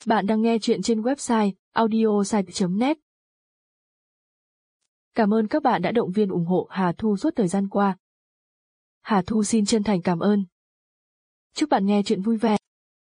Bạn đang nghe chuyện trên website audiosite.net. Cảm ơn các bạn đã động viên ủng hộ Hà Thu suốt thời gian qua. Hà Thu xin chân thành cảm ơn. Chúc bạn nghe chuyện vui vẻ.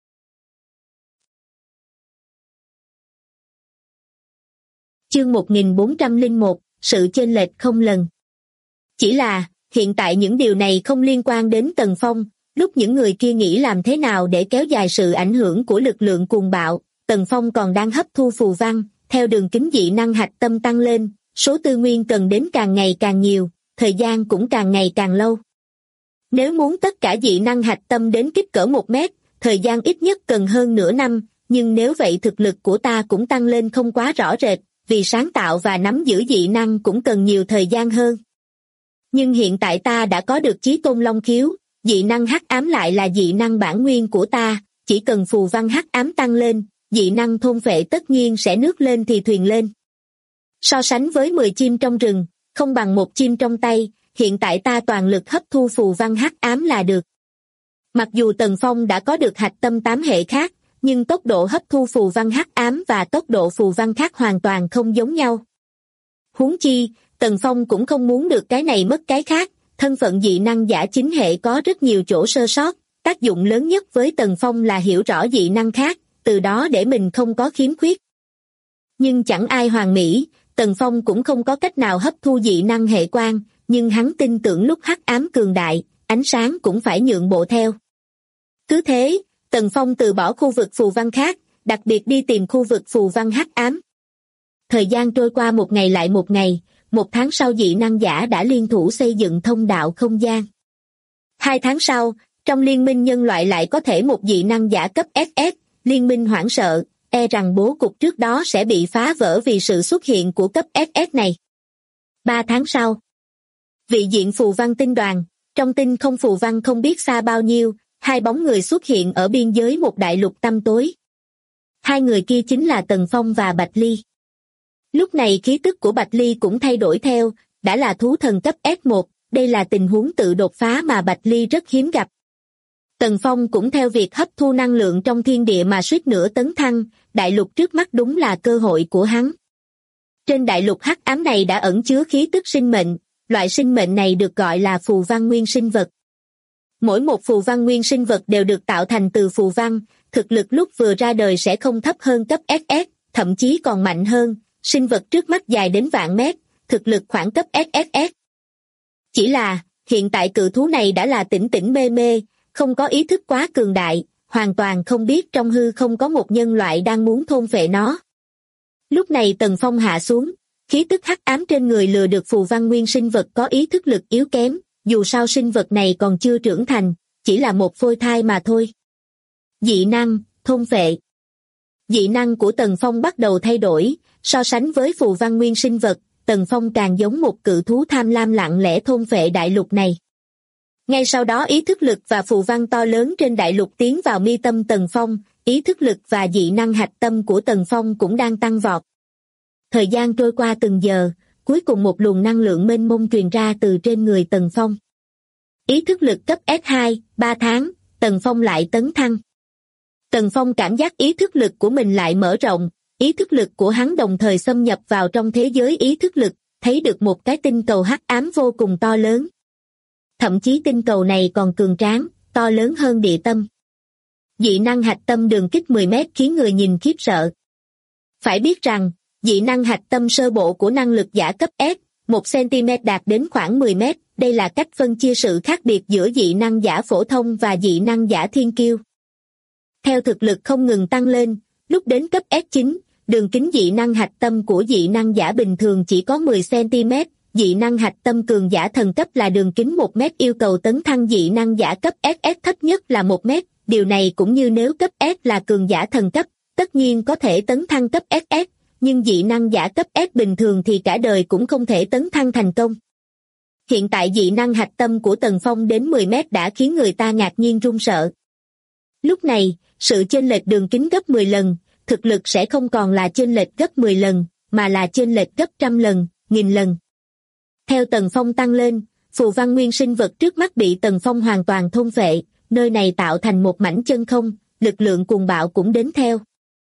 Chương 1401, sự chênh lệch không lần. Chỉ là, hiện tại những điều này không liên quan đến Tần Phong, lúc những người kia nghĩ làm thế nào để kéo dài sự ảnh hưởng của lực lượng cuồng bạo, Tần Phong còn đang hấp thu phù văn, theo đường kính dị năng hạch tâm tăng lên, số tư nguyên cần đến càng ngày càng nhiều, thời gian cũng càng ngày càng lâu. Nếu muốn tất cả dị năng hạch tâm đến kích cỡ 1 mét, thời gian ít nhất cần hơn nửa năm, nhưng nếu vậy thực lực của ta cũng tăng lên không quá rõ rệt, vì sáng tạo và nắm giữ dị năng cũng cần nhiều thời gian hơn. Nhưng hiện tại ta đã có được Chí Tôn Long Khiếu, dị năng hắc ám lại là dị năng bản nguyên của ta, chỉ cần phù văn hắc ám tăng lên, dị năng thôn phệ tất nhiên sẽ nước lên thì thuyền lên. So sánh với 10 chim trong rừng, không bằng 1 chim trong tay, hiện tại ta toàn lực hấp thu phù văn hắc ám là được. Mặc dù Tần Phong đã có được hạch tâm 8 hệ khác, nhưng tốc độ hấp thu phù văn hắc ám và tốc độ phù văn khác hoàn toàn không giống nhau. Huống chi, Tần Phong cũng không muốn được cái này mất cái khác, thân phận dị năng giả chính hệ có rất nhiều chỗ sơ sót, tác dụng lớn nhất với Tần Phong là hiểu rõ dị năng khác, từ đó để mình không có khiếm khuyết. Nhưng chẳng ai hoàn mỹ, Tần Phong cũng không có cách nào hấp thu dị năng hệ quang, nhưng hắn tin tưởng lúc hắc ám cường đại, ánh sáng cũng phải nhượng bộ theo. Cứ thế, Tần Phong từ bỏ khu vực phù văn khác, đặc biệt đi tìm khu vực phù văn hắc ám. Thời gian trôi qua một ngày lại một ngày, 1 tháng sau dị năng giả đã liên thủ xây dựng thông đạo không gian. 2 tháng sau, trong liên minh nhân loại lại có thể một dị năng giả cấp SS, liên minh hoảng sợ, e rằng bố cục trước đó sẽ bị phá vỡ vì sự xuất hiện của cấp SS này. 3 tháng sau, vị diện phù văn tinh đoàn, trong tinh không phù văn không biết xa bao nhiêu, 2 bóng người xuất hiện ở biên giới một đại lục tăm tối. 2 người kia chính là Tần Phong và Bạch Ly. Lúc này khí tức của Bạch Ly cũng thay đổi theo, đã là thú thần cấp S1, đây là tình huống tự đột phá mà Bạch Ly rất hiếm gặp. Tần Phong cũng theo việc hấp thu năng lượng trong thiên địa mà suýt nữa tấn thăng, đại lục trước mắt đúng là cơ hội của hắn. Trên đại lục hắc ám này đã ẩn chứa khí tức sinh mệnh, loại sinh mệnh này được gọi là phù văn nguyên sinh vật. Mỗi một phù văn nguyên sinh vật đều được tạo thành từ phù văn, thực lực lúc vừa ra đời sẽ không thấp hơn cấp SS, thậm chí còn mạnh hơn, sinh vật trước mắt dài đến vạn mét, thực lực khoảng cấp SSS. Chỉ là, hiện tại cự thú này đã là tỉnh tỉnh mê mê, không có ý thức quá cường đại, hoàn toàn không biết trong hư không có một nhân loại đang muốn thôn phệ nó. Lúc này Tần Phong hạ xuống, khí tức hắc ám trên người lừa được phù văn nguyên sinh vật có ý thức lực yếu kém, dù sao sinh vật này còn chưa trưởng thành, chỉ là một phôi thai mà thôi. Dị năng, thôn phệ. Dị năng của Tần Phong bắt đầu thay đổi, so sánh với phù văn nguyên sinh vật, Tần Phong càng giống một cự thú tham lam lặng lẽ thôn phệ đại lục này. Ngay sau đó ý thức lực và phù văn to lớn trên đại lục tiến vào mi tâm Tần Phong, ý thức lực và dị năng hạch tâm của Tần Phong cũng đang tăng vọt. Thời gian trôi qua từng giờ, cuối cùng một luồng năng lượng mênh mông truyền ra từ trên người Tần Phong. Ý thức lực cấp S2, 3 tháng, Tần Phong lại tấn thăng. Tần Phong cảm giác ý thức lực của mình lại mở rộng, ý thức lực của hắn đồng thời xâm nhập vào trong thế giới ý thức lực, thấy được một cái tinh cầu hắc ám vô cùng to lớn. Thậm chí tinh cầu này còn cường tráng, to lớn hơn địa tâm. Dị năng hạch tâm đường kính 10 mét khiến người nhìn khiếp sợ. Phải biết rằng, dị năng hạch tâm sơ bộ của năng lực giả cấp S, 1 cm đạt đến khoảng 10 mét, đây là cách phân chia sự khác biệt giữa dị năng giả phổ thông và dị năng giả thiên kiêu. Theo thực lực không ngừng tăng lên, lúc đến cấp S9, đường kính dị năng hạch tâm của dị năng giả bình thường chỉ có 10 cm, dị năng hạch tâm cường giả thần cấp là đường kính 1 mét, yêu cầu tấn thăng dị năng giả cấp SS thấp nhất là 1 mét, điều này cũng như nếu cấp S là cường giả thần cấp, tất nhiên có thể tấn thăng cấp SS, nhưng dị năng giả cấp S bình thường thì cả đời cũng không thể tấn thăng thành công. Hiện tại dị năng hạch tâm của Tần Phong đến 10 mét đã khiến người ta ngạc nhiên run sợ. Lúc này, sự chênh lệch đường kính gấp 10 lần, thực lực sẽ không còn là chênh lệch gấp 10 lần, mà là chênh lệch gấp trăm lần, nghìn lần. Theo Tần Phong tăng lên, phù văn nguyên sinh vật trước mắt bị Tần Phong hoàn toàn thôn phệ, nơi này tạo thành một mảnh chân không, lực lượng cuồng bạo cũng đến theo.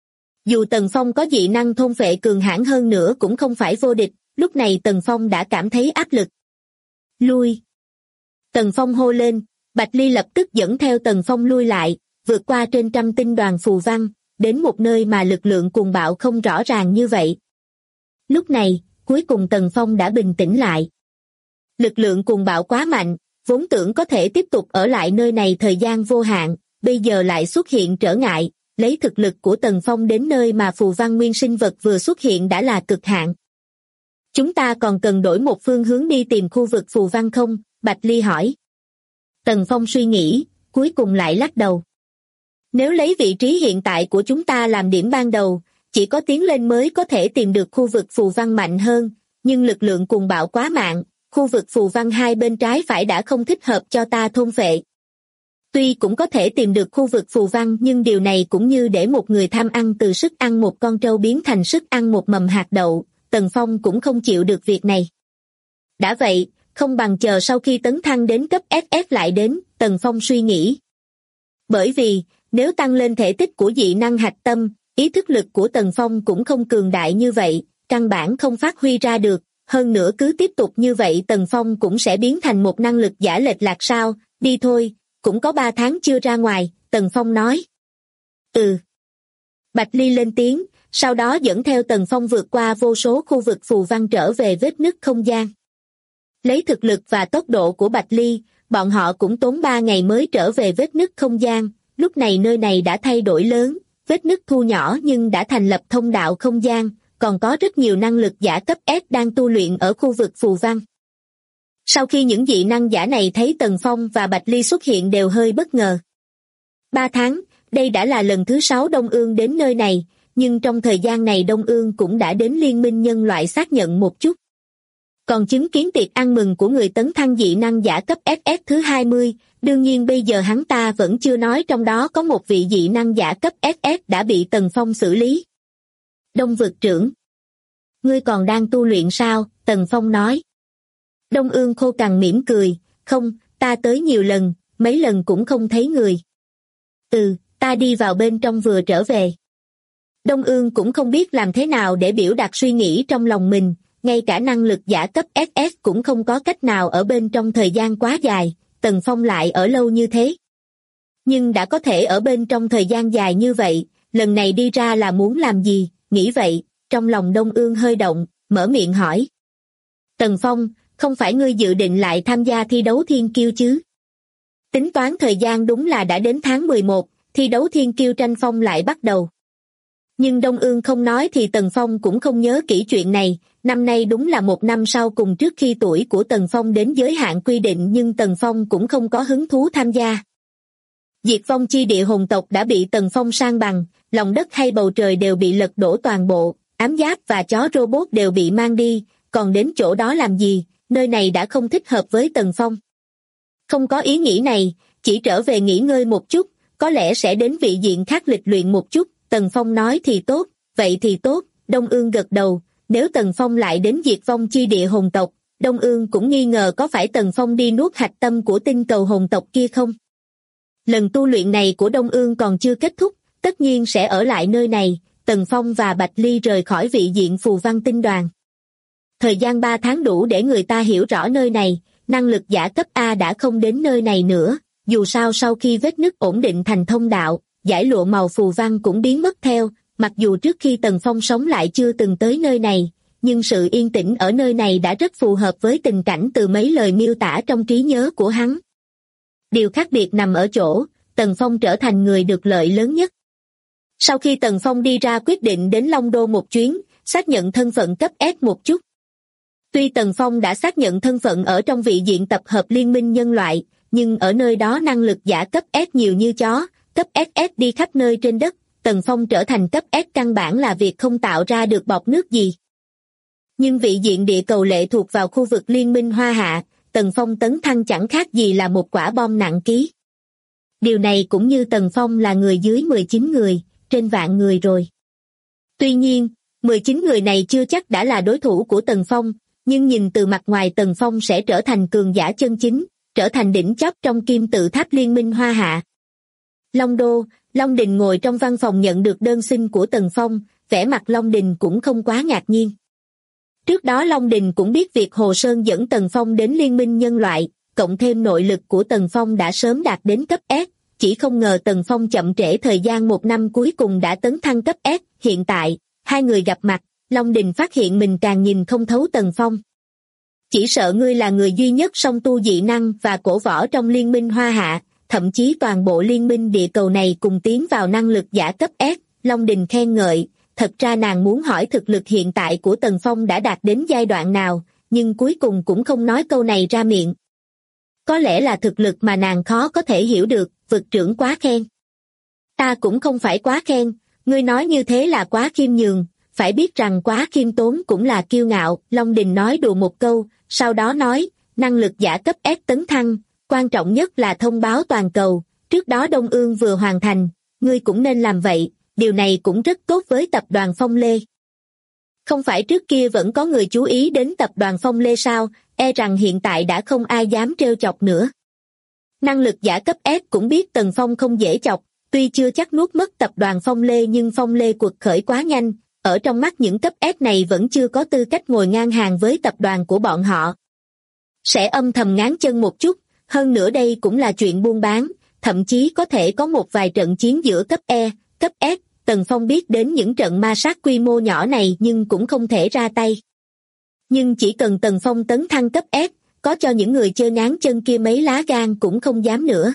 Dù Tần Phong có dị năng thôn phệ cường hãn hơn nữa cũng không phải vô địch, lúc này Tần Phong đã cảm thấy áp lực. Lui! Tần Phong hô lên, Bạch Ly lập tức dẫn theo Tần Phong lui lại, vượt qua trên trăm tinh đoàn phù văn, đến một nơi mà lực lượng cuồng bạo không rõ ràng như vậy. Lúc này, cuối cùng Tần Phong đã bình tĩnh lại. Lực lượng cuồng bạo quá mạnh, vốn tưởng có thể tiếp tục ở lại nơi này thời gian vô hạn, bây giờ lại xuất hiện trở ngại, lấy thực lực của Tần Phong đến nơi mà phù văn nguyên sinh vật vừa xuất hiện đã là cực hạn. Chúng ta còn cần đổi một phương hướng đi tìm khu vực phù văn không? Bạch Ly hỏi. Tần Phong suy nghĩ, cuối cùng lại lắc đầu. Nếu lấy vị trí hiện tại của chúng ta làm điểm ban đầu, chỉ có tiến lên mới có thể tìm được khu vực phù văn mạnh hơn, nhưng lực lượng cuồng bạo quá mạnh, khu vực phù văn hai bên trái phải đã không thích hợp cho ta thôn phệ. Tuy cũng có thể tìm được khu vực phù văn nhưng điều này cũng như để một người tham ăn từ sức ăn một con trâu biến thành sức ăn một mầm hạt đậu, Tần Phong cũng không chịu được việc này. Đã vậy, không bằng chờ sau khi tấn thăng đến cấp FF lại đến, Tần Phong suy nghĩ. Bởi vì, nếu tăng lên thể tích của dị năng hạch tâm, ý thức lực của Tần Phong cũng không cường đại như vậy, căn bản không phát huy ra được, hơn nữa cứ tiếp tục như vậy Tần Phong cũng sẽ biến thành một năng lực giả lệch lạc sao, đi thôi, cũng có 3 tháng chưa ra ngoài, Tần Phong nói. Bạch Ly lên tiếng, sau đó dẫn theo Tần Phong vượt qua vô số khu vực phù văn trở về vết nứt không gian. Lấy thực lực và tốc độ của Bạch Ly, bọn họ cũng tốn 3 ngày mới trở về vết nứt không gian, lúc này nơi này đã thay đổi lớn, vết nứt thu nhỏ nhưng đã thành lập thông đạo không gian, còn có rất nhiều năng lực giả cấp S đang tu luyện ở khu vực phù văn. Sau khi những dị năng giả này thấy Tần Phong và Bạch Ly xuất hiện đều hơi bất ngờ. 3 tháng, đây đã là lần thứ 6 Đông Ương đến nơi này, nhưng trong thời gian này Đông Ương cũng đã đến Liên minh nhân loại xác nhận một chút. Còn chứng kiến tiệc ăn mừng của người tấn thăng dị năng giả cấp SS thứ 20, đương nhiên bây giờ hắn ta vẫn chưa nói trong đó có một vị dị năng giả cấp SS đã bị Tần Phong xử lý. Đông vực trưởng. Ngươi còn đang tu luyện sao? Tần Phong nói. Đông Ương khô cằn mỉm cười, không, ta tới nhiều lần, mấy lần cũng không thấy người. Ta đi vào bên trong vừa trở về. Đông Ương cũng không biết làm thế nào để biểu đạt suy nghĩ trong lòng mình, ngay cả năng lực giả cấp SS cũng không có cách nào ở bên trong thời gian quá dài, Tần Phong lại ở lâu như thế. Nhưng đã có thể ở bên trong thời gian dài như vậy, lần này đi ra là muốn làm gì, nghĩ vậy, trong lòng Đông Ương hơi động, mở miệng hỏi. Tần Phong, không phải ngươi dự định lại tham gia thi đấu thiên kiêu chứ? Tính toán thời gian đúng là đã đến tháng 11, thi đấu thiên kiêu tranh phong lại bắt đầu. Nhưng Đông Ương không nói thì Tần Phong cũng không nhớ kỹ chuyện này, năm nay đúng là một năm sau cùng trước khi tuổi của Tần Phong đến giới hạn quy định nhưng Tần Phong cũng không có hứng thú tham gia. Diệt vong chi địa hồn tộc đã bị Tần Phong san bằng, lòng đất hay bầu trời đều bị lật đổ toàn bộ, ám giáp và chó robot đều bị mang đi, còn đến chỗ đó làm gì, nơi này đã không thích hợp với Tần Phong. Không có ý nghĩ này, chỉ trở về nghỉ ngơi một chút, có lẽ sẽ đến vị diện khác lịch luyện một chút, Tần Phong nói thì tốt, vậy thì tốt, Đông Ương gật đầu, nếu Tần Phong lại đến diệt vong chi địa hồn tộc, Đông Ương cũng nghi ngờ có phải Tần Phong đi nuốt hạch tâm của tinh cầu hồn tộc kia không. Lần tu luyện này của Đông Ương còn chưa kết thúc, tất nhiên sẽ ở lại nơi này, Tần Phong và Bạch Ly rời khỏi vị diện phù văn tinh đoàn. Thời gian 3 tháng đủ để người ta hiểu rõ nơi này, năng lực giả cấp A đã không đến nơi này nữa, dù sao sau khi vết nứt ổn định thành thông đạo, dải lụa màu phù văn cũng biến mất theo, mặc dù trước khi Tần Phong sống lại chưa từng tới nơi này, nhưng sự yên tĩnh ở nơi này đã rất phù hợp với tình cảnh từ mấy lời miêu tả trong trí nhớ của hắn. Điều khác biệt nằm ở chỗ, Tần Phong trở thành người được lợi lớn nhất. Sau khi Tần Phong đi ra quyết định đến Long Đô một chuyến, xác nhận thân phận cấp S một chút. Tuy Tần Phong đã xác nhận thân phận ở trong vị diện tập hợp liên minh nhân loại, nhưng ở nơi đó năng lực giả cấp S nhiều như chó, cấp SS đi khắp nơi trên đất, Tần Phong trở thành cấp S căn bản là việc không tạo ra được bọt nước gì. Nhưng vị diện địa cầu lệ thuộc vào khu vực liên minh Hoa Hạ, Tần Phong tấn thăng chẳng khác gì là một quả bom nặng ký. Điều này cũng như Tần Phong là người dưới 19 người, trên vạn người rồi. Tuy nhiên, 19 người này chưa chắc đã là đối thủ của Tần Phong, nhưng nhìn từ mặt ngoài Tần Phong sẽ trở thành cường giả chân chính, trở thành đỉnh chóp trong kim tự tháp liên minh Hoa Hạ. Long Đô. Long Đình ngồi trong văn phòng nhận được đơn xin của Tần Phong, vẻ mặt Long Đình cũng không quá ngạc nhiên. Trước đó Long Đình cũng biết việc Hồ Sơn dẫn Tần Phong đến Liên minh nhân loại, cộng thêm nội lực của Tần Phong đã sớm đạt đến cấp S, chỉ không ngờ Tần Phong chậm trễ thời gian 1 năm cuối cùng đã tấn thăng cấp S. Hiện tại, hai người gặp mặt, Long Đình phát hiện mình càng nhìn không thấu Tần Phong. Chỉ sợ ngươi là người duy nhất song tu dị năng và cổ võ trong Liên minh Hoa Hạ, thậm chí toàn bộ liên minh địa cầu này cùng tiến vào năng lực giả cấp S. Long Đình khen ngợi, thật ra nàng muốn hỏi thực lực hiện tại của Tần Phong đã đạt đến giai đoạn nào, nhưng cuối cùng cũng không nói câu này ra miệng. Có lẽ là thực lực mà nàng khó có thể hiểu được, vực trưởng quá khen. Ta cũng không phải quá khen, ngươi nói như thế là quá khiêm nhường, phải biết rằng quá khiêm tốn cũng là kiêu ngạo. Long Đình nói đùa một câu, sau đó nói, năng lực giả cấp S tấn thăng, quan trọng nhất là thông báo toàn cầu, trước đó Đông Ương vừa hoàn thành, ngươi cũng nên làm vậy, điều này cũng rất tốt với tập đoàn Phong Lê. Không phải trước kia vẫn có người chú ý đến tập đoàn Phong Lê sao, e rằng hiện tại đã không ai dám trêu chọc nữa. Năng lực giả cấp S cũng biết Tần Phong không dễ chọc, tuy chưa chắc nuốt mất tập đoàn Phong Lê nhưng Phong Lê quật khởi quá nhanh, ở trong mắt những cấp S này vẫn chưa có tư cách ngồi ngang hàng với tập đoàn của bọn họ. Sẽ âm thầm ngáng chân một chút, hơn nữa đây cũng là chuyện buôn bán, thậm chí có thể có một vài trận chiến giữa cấp E, cấp S. Tần Phong biết đến những trận ma sát quy mô nhỏ này nhưng cũng không thể ra tay. Nhưng chỉ cần Tần Phong tấn thăng cấp S, có cho những người chơi ngáng chân kia mấy lá gan cũng không dám nữa.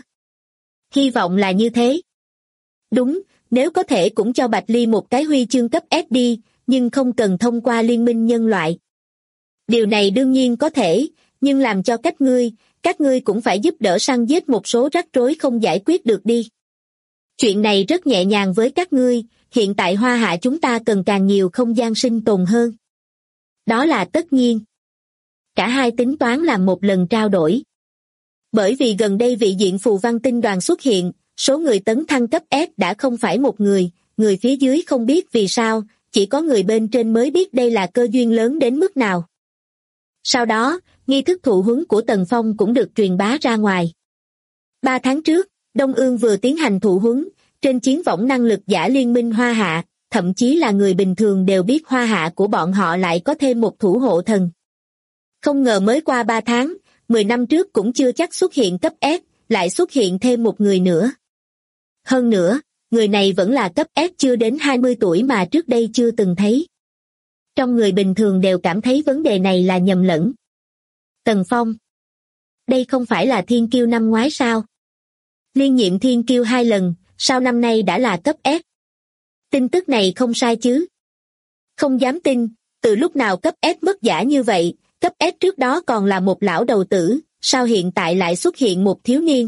Hy vọng là như thế. Đúng, nếu có thể cũng cho Bạch Ly một cái huy chương cấp S đi, nhưng không cần thông qua Liên minh nhân loại. Điều này đương nhiên có thể, nhưng làm cho các ngươi cũng phải giúp đỡ săn giết một số rắc rối không giải quyết được đi. Chuyện này rất nhẹ nhàng với các ngươi, hiện tại Hoa Hạ chúng ta cần càng nhiều không gian sinh tồn hơn. Đó là tất nhiên. Cả hai tính toán làm một lần trao đổi. Bởi vì gần đây vị diện phù văn tinh đoàn xuất hiện, số người tấn thăng cấp S đã không phải một người phía dưới không biết vì sao, chỉ có người bên trên mới biết đây là cơ duyên lớn đến mức nào. Sau đó, nghi thức thụ huấn của Tần Phong cũng được truyền bá ra ngoài. 3 tháng trước, Đông Ương vừa tiến hành thụ huấn, trên chiến võng năng lực giả Liên minh Hoa Hạ, thậm chí là người bình thường đều biết Hoa Hạ của bọn họ lại có thêm một thủ hộ thần. Không ngờ mới qua 3 tháng, 10 năm trước cũng chưa chắc xuất hiện cấp S, lại xuất hiện thêm một người nữa. Hơn nữa, người này vẫn là cấp S chưa đến 20 tuổi mà trước đây chưa từng thấy. Trong người bình thường đều cảm thấy vấn đề này là nhầm lẫn. Tần Phong. Đây không phải là thiên kiêu năm ngoái sao? Liên nhiệm thiên kiêu 2 lần, sao năm nay đã là cấp S? Tin tức này không sai chứ? Không dám tin, từ lúc nào cấp S mất giả như vậy, cấp S trước đó còn là một lão đầu tử, sao hiện tại lại xuất hiện một thiếu niên?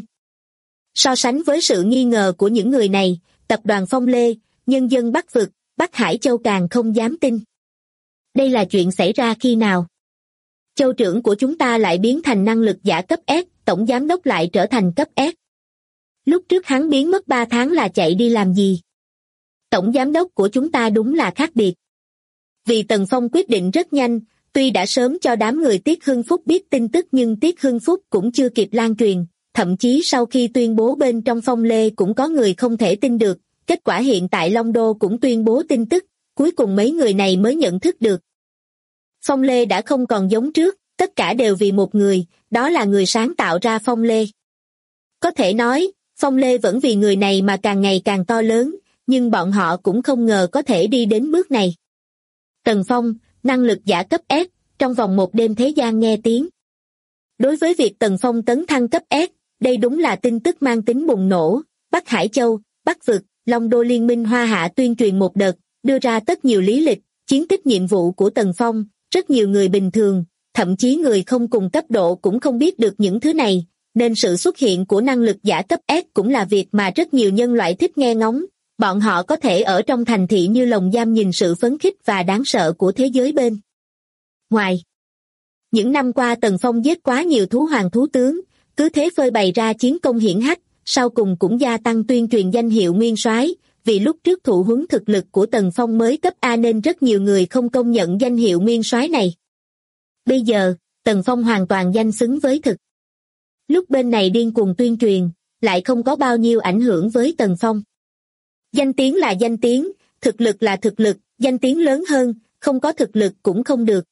So sánh với sự nghi ngờ của những người này, tập đoàn Phong Lê, nhân dân Bắc Vực, Bắc Hải Châu càng không dám tin. Đây là chuyện xảy ra khi nào? Châu trưởng của chúng ta lại biến thành năng lực giả cấp S, tổng giám đốc lại trở thành cấp S. Lúc trước hắn biến mất 3 tháng là chạy đi làm gì? Tổng giám đốc của chúng ta đúng là khác biệt. Vì Tần Phong quyết định rất nhanh, tuy đã sớm cho đám người Tiết Hưng Phúc biết tin tức nhưng Tiết Hưng Phúc cũng chưa kịp lan truyền, thậm chí sau khi tuyên bố bên trong Phong Lê cũng có người không thể tin được, kết quả hiện tại Long Đô cũng tuyên bố tin tức, cuối cùng mấy người này mới nhận thức được. Phong Lê đã không còn giống trước, tất cả đều vì một người, đó là người sáng tạo ra Phong Lê. Có thể nói, Phong Lê vẫn vì người này mà càng ngày càng to lớn, nhưng bọn họ cũng không ngờ có thể đi đến bước này. Tần Phong, năng lực giả cấp S, trong vòng một đêm thế gian nghe tiếng. Đối với việc Tần Phong tấn thăng cấp S, đây đúng là tin tức mang tính bùng nổ. Bắc Hải Châu, Bắc Vực, Long Đô Liên minh Hoa Hạ tuyên truyền một đợt, đưa ra tất nhiều lý lịch, chiến tích nhiệm vụ của Tần Phong, rất nhiều người bình thường, thậm chí người không cùng cấp độ cũng không biết được những thứ này, nên sự xuất hiện của năng lực giả cấp S cũng là việc mà rất nhiều nhân loại thích nghe ngóng. Bọn họ có thể ở trong thành thị như lồng giam nhìn sự phấn khích và đáng sợ của thế giới bên ngoài. Những năm qua Tần Phong giết quá nhiều thú hoàng thú tướng, cứ thế phơi bày ra chiến công hiển hách, sau cùng cũng gia tăng tuyên truyền danh hiệu nguyên soái. Vì lúc trước thụ huấn thực lực của Tần Phong mới cấp A nên rất nhiều người không công nhận danh hiệu nguyên soái này. Bây giờ, Tần Phong hoàn toàn danh xứng với thực. Lúc bên này điên cuồng tuyên truyền, lại không có bao nhiêu ảnh hưởng với Tần Phong. Danh tiếng là danh tiếng, thực lực là thực lực, danh tiếng lớn hơn, không có thực lực cũng không được.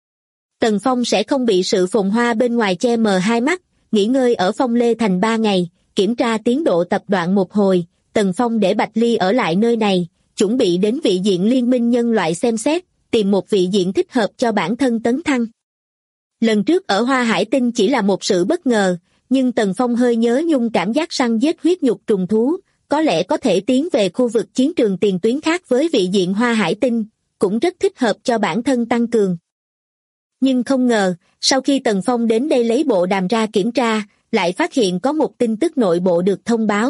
Tần Phong sẽ không bị sự phồn hoa bên ngoài che mờ hai mắt, nghỉ ngơi ở Phong Lê Thành 3 ngày, kiểm tra tiến độ tập đoạn một hồi, Tần Phong để Bạch Ly ở lại nơi này, chuẩn bị đến vị diện liên minh nhân loại xem xét, tìm một vị diện thích hợp cho bản thân tấn thăng. Lần trước ở Hoa Hải Tinh chỉ là một sự bất ngờ, nhưng Tần Phong hơi nhớ nhung cảm giác săn giết huyết nhục trùng thú, có lẽ có thể tiến về khu vực chiến trường tiền tuyến khác với vị diện Hoa Hải Tinh, cũng rất thích hợp cho bản thân tăng cường. Nhưng không ngờ, sau khi Tần Phong đến đây lấy bộ đàm ra kiểm tra, lại phát hiện có một tin tức nội bộ được thông báo.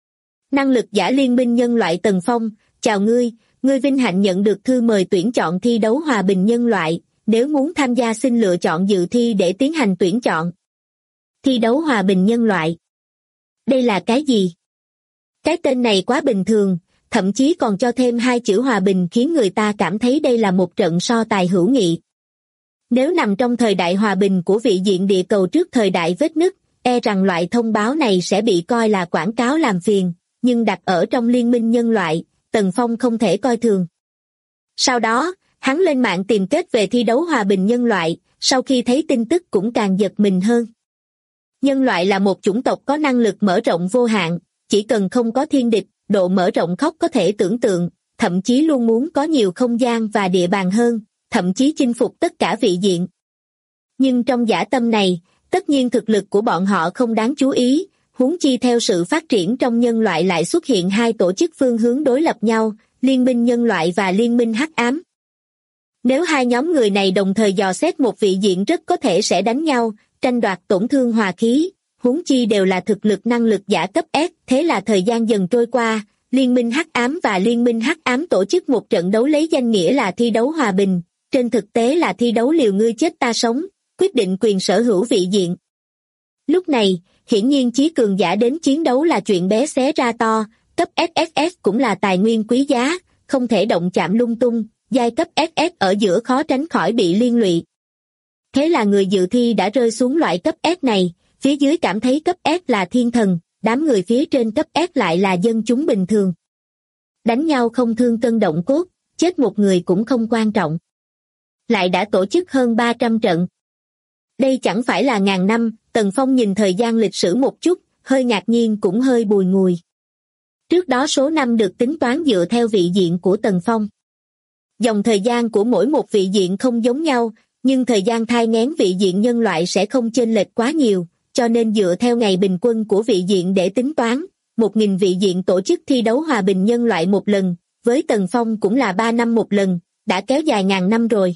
Năng lực giả liên minh nhân loại Tần Phong, chào ngươi, ngươi vinh hạnh nhận được thư mời tuyển chọn thi đấu hòa bình nhân loại, nếu muốn tham gia xin lựa chọn dự thi để tiến hành tuyển chọn. Thi đấu hòa bình nhân loại. Đây là cái gì? Cái tên này quá bình thường, thậm chí còn cho thêm 2 chữ hòa bình khiến người ta cảm thấy đây là một trận so tài hữu nghị. Nếu nằm trong thời đại hòa bình của vị diện địa cầu trước thời đại vết nứt, e rằng loại thông báo này sẽ bị coi là quảng cáo làm phiền, nhưng đặt ở trong liên minh nhân loại, Tần Phong không thể coi thường. Sau đó, hắn lên mạng tìm kết về thi đấu hòa bình nhân loại, sau khi thấy tin tức cũng càng giật mình hơn. Nhân loại là một chủng tộc có năng lực mở rộng vô hạn, chỉ cần không có thiên địch, độ mở rộng khốc có thể tưởng tượng, thậm chí luôn muốn có nhiều không gian và địa bàn hơn, thậm chí chinh phục tất cả vị diện. Nhưng trong dã tâm này, tất nhiên thực lực của bọn họ không đáng chú ý, huống chi theo sự phát triển trong nhân loại lại xuất hiện 2 tổ chức phương hướng đối lập nhau, Liên minh nhân loại và Liên minh hắc ám. Nếu 2 nhóm người này đồng thời dò xét một vị diện rất có thể sẽ đánh nhau, tranh đoạt tổn thương hòa khí, huống chi đều là thực lực năng lực giả cấp S, thế là thời gian dần trôi qua, Liên minh hắc ám và Liên minh hắc ám tổ chức một trận đấu lấy danh nghĩa là thi đấu hòa bình, trên thực tế là thi đấu liều ngươi chết ta sống, quyết định quyền sở hữu vị diện. Lúc này, hiển nhiên chí cường giả đến chiến đấu là chuyện bé xé ra to, cấp SSS cũng là tài nguyên quý giá, không thể động chạm lung tung, giai cấp SS ở giữa khó tránh khỏi bị liên lụy. Thế là người dự thi đã rơi xuống loại cấp S này, phía dưới cảm thấy cấp S là thiên thần, đám người phía trên cấp S lại là dân chúng bình thường. Đánh nhau không thương cân động cốt, chết một người cũng không quan trọng. Lại đã tổ chức hơn 300 trận. Đây chẳng phải là ngàn năm, Tần Phong nhìn thời gian lịch sử một chút, hơi ngạc nhiên cũng hơi bùi ngùi. Trước đó số năm được tính toán dựa theo vị diện của Tần Phong. Dòng thời gian của mỗi một vị diện không giống nhau, nhưng thời gian thai nghén vị diện nhân loại sẽ không chênh lệch quá nhiều, cho nên dựa theo ngày bình quân của vị diện để tính toán, 1.000 vị diện tổ chức thi đấu hòa bình nhân loại một lần, với Tần Phong cũng là 3 năm một lần, đã kéo dài ngàn năm rồi.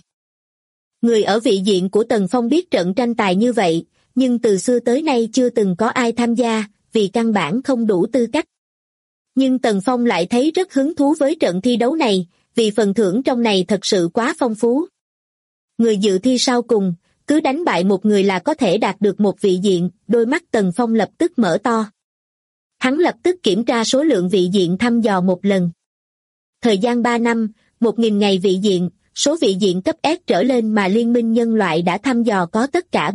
Người ở vị diện của Tần Phong biết trận tranh tài như vậy, nhưng từ xưa tới nay chưa từng có ai tham gia, vì căn bản không đủ tư cách. Nhưng Tần Phong lại thấy rất hứng thú với trận thi đấu này, vì phần thưởng trong này thật sự quá phong phú. Người dự thi sau cùng, cứ đánh bại một người là có thể đạt được một vị diện, đôi mắt Tần Phong lập tức mở to. Hắn lập tức kiểm tra số lượng vị diện thăm dò một lần. Thời gian 3 năm, 1.000 ngày vị diện, số vị diện cấp S trở lên mà Liên minh nhân loại đã thăm dò có tất cả